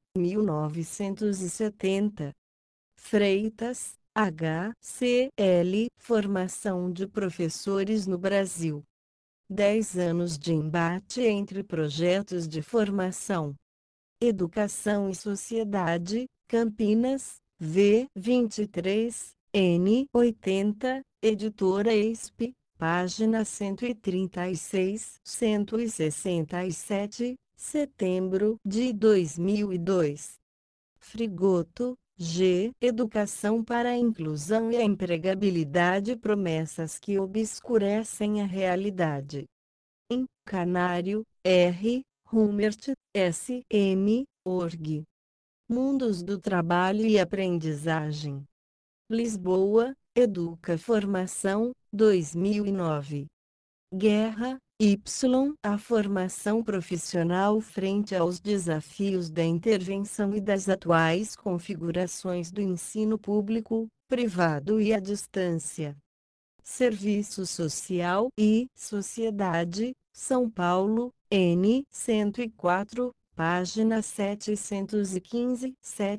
1970. Freitas, H. C. L. Formação de professores no Brasil. 10 anos de embate entre projetos de formação. Educação e Sociedade, Campinas, V. 23, N. 80, Editora ESP, página 136, 167, setembro de 2002. Frigoto, G. Educação para a Inclusão e a Empregabilidade, promessas que obscurecem a realidade. Em Canário, R. Hummert, S. M. Org. Mundos do Trabalho e Aprendizagem. Lisboa, Educa Formação, 2009. Guerra, Y. A formação profissional frente aos desafios da intervenção e das atuais configurações do ensino público, privado e à distância. Serviço Social e Sociedade, São Paulo, N. 104, página 715,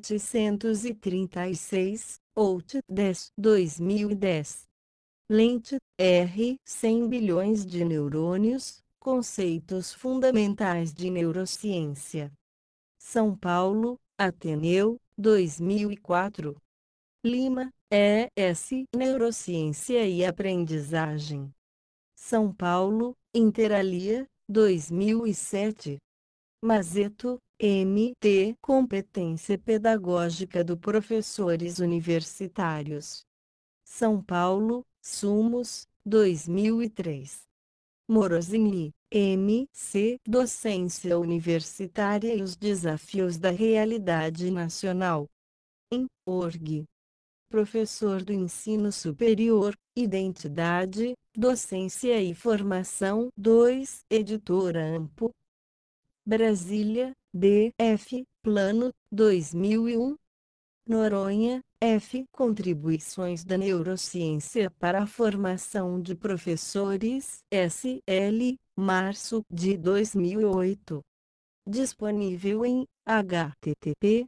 736, Out 10, 2010. Lente, R. 100 bilhões de neurônios, conceitos fundamentais de neurociência. São Paulo, Ateneu, 2004. Lima, E. S. Neurociência e Aprendizagem. São Paulo, Interalia, 2007. Mazeto, M. T. Competência Pedagógica do Professores Universitários. São Paulo, Sumos, 2003. Morosini, M. C. Docência Universitária e os Desafios da Realidade Nacional. Em Org. Professor do Ensino Superior, Identidade, Docência e Formação 2, Editora AMPO. Brasília, D. F. Plano, 2001. Noronha, F. Contribuições da Neurociência para a Formação de Professores, S.L., março de 2008. Disponível em http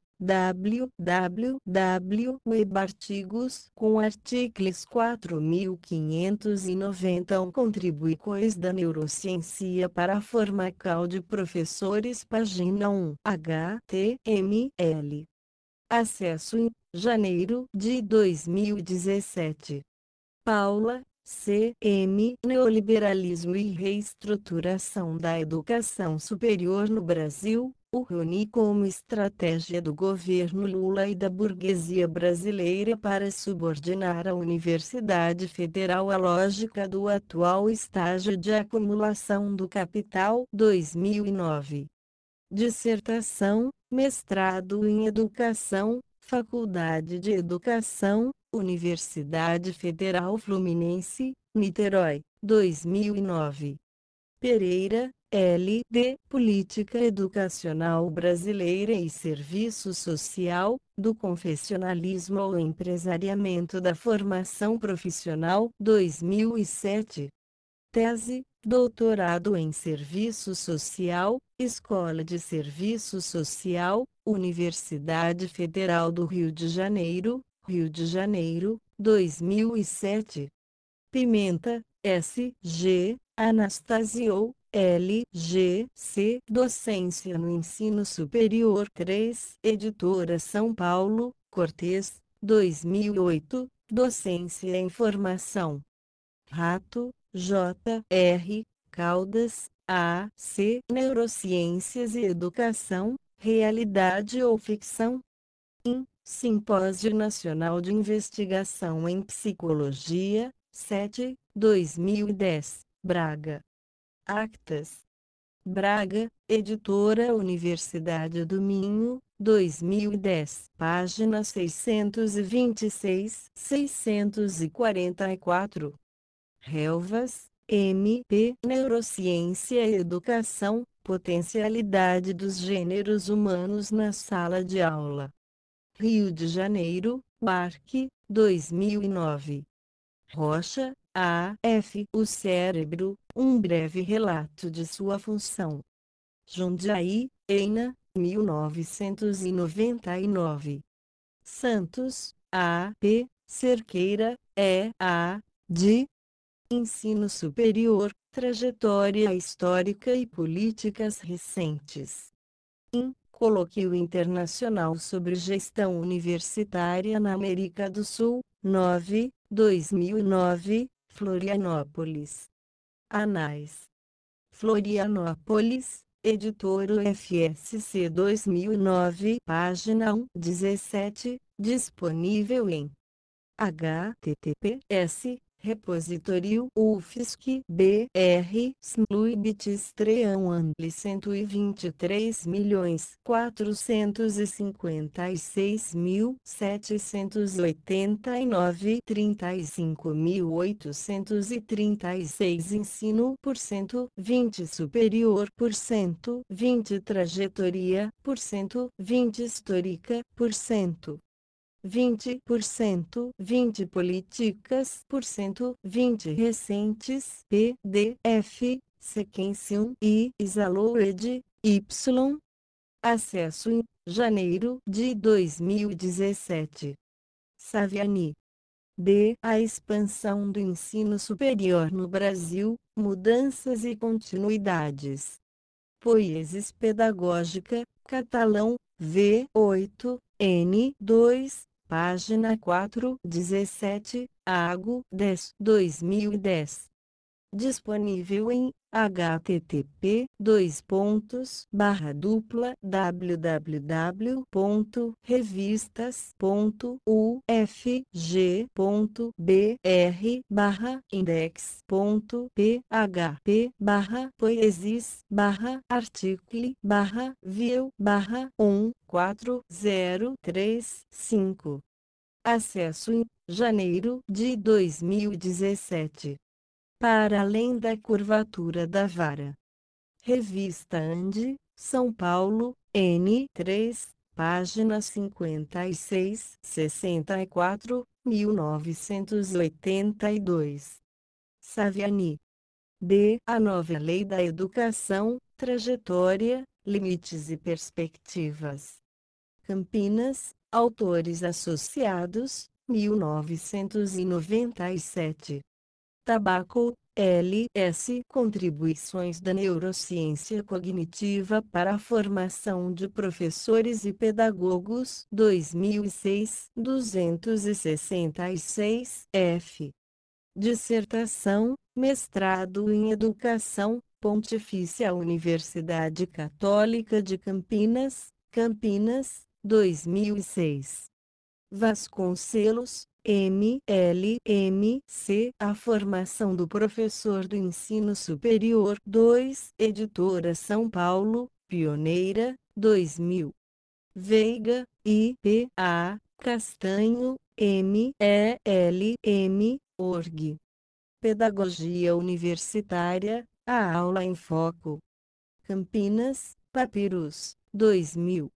www.webartigos com artigos 4591 Contribuições da Neurociência para a Formação de Professores, página 1, HTML. Acesso em janeiro de 2017. Paula, C. M. Neoliberalismo e Reestruturação da Educação Superior no Brasil, o RUNI como estratégia do governo Lula e da burguesia brasileira para subordinar a Universidade Federal à lógica do atual estágio de acumulação do capital, 2009. Dissertação, mestrado em Educação, Faculdade de Educação, Universidade Federal Fluminense, Niterói, 2009. Pereira, L. D. Política Educacional Brasileira e Serviço Social, do Confessionalismo ao Empresariamento da Formação Profissional, 2007. Tese, doutorado em Serviço Social, Escola de Serviço Social, Universidade Federal do Rio de Janeiro, 2007. Pimenta, S. G. Anastasio, L. G. C. Docência no Ensino Superior 3, Editora São Paulo, Cortês, 2008, Docência em Formação. Rato, J. R. Caldas, A. C. Neurociências e Educação, Realidade ou Ficção? Em Simpósio Nacional de Investigação em Psicologia, 7, 2010, Braga. Actas. Braga, Editora Universidade do Minho, 2010, página 626, 644. Relvas, M. P. Neurociência e Educação, Potencialidade dos Gêneros Humanos na Sala de Aula. Rio de Janeiro, Parque, 2009. Rocha, A. F. O Cérebro, um breve relato de sua função. Jundiaí, Eina, 1999. Santos, A. P. Cerqueira, E. A. de Ensino Superior, Trajetória Histórica e Políticas Recentes. Em Colóquio Internacional sobre Gestão Universitária na América do Sul, 9, 2009, Florianópolis. Anais. Florianópolis, editor UFSC 2009, página 1, 17, disponível em https repositório UFSC BR Sluibitstream Ampli 123.456.789 35.836 Ensino por cento 20 Superior por cento 20 Trajetória por cento 20 Histórica por cento 20%, 20 políticas por cento, 20 recentes, PDF, Sequência e Isaloed, Y. Acesso em janeiro de 2017. Saviani. D. A expansão do ensino superior no Brasil, mudanças e continuidades. Poiesis Pedagógica, Catalão, V8, N2, página 4, 17, Ago 10, 2010. Disponível em http://index.phg.br/index.php/poesis/article/view/14035. Acesso em janeiro de 2017. Para além da curvatura da vara. Revista Ande, São Paulo, N3, página 56, 64, 1982. Saviani. D. A nova lei da educação, trajetória, limites e perspectivas. Campinas, Autores Associados, 1997. Tabaco, L.S. Contribuições da Neurociência Cognitiva para a Formação de Professores e Pedagogos, 2006, 266, f. Dissertação, Mestrado em Educação, Pontifícia Universidade Católica de Campinas, Campinas, 2006. Vasconcelos, M.L.M.C. A Formação do Professor do Ensino Superior 2, Editora São Paulo, Pioneira, 2000. Veiga, I.P.A. Castanho, M.E.L.M. Org. Pedagogia Universitária, a aula em foco. Campinas, Papyrus, 2000.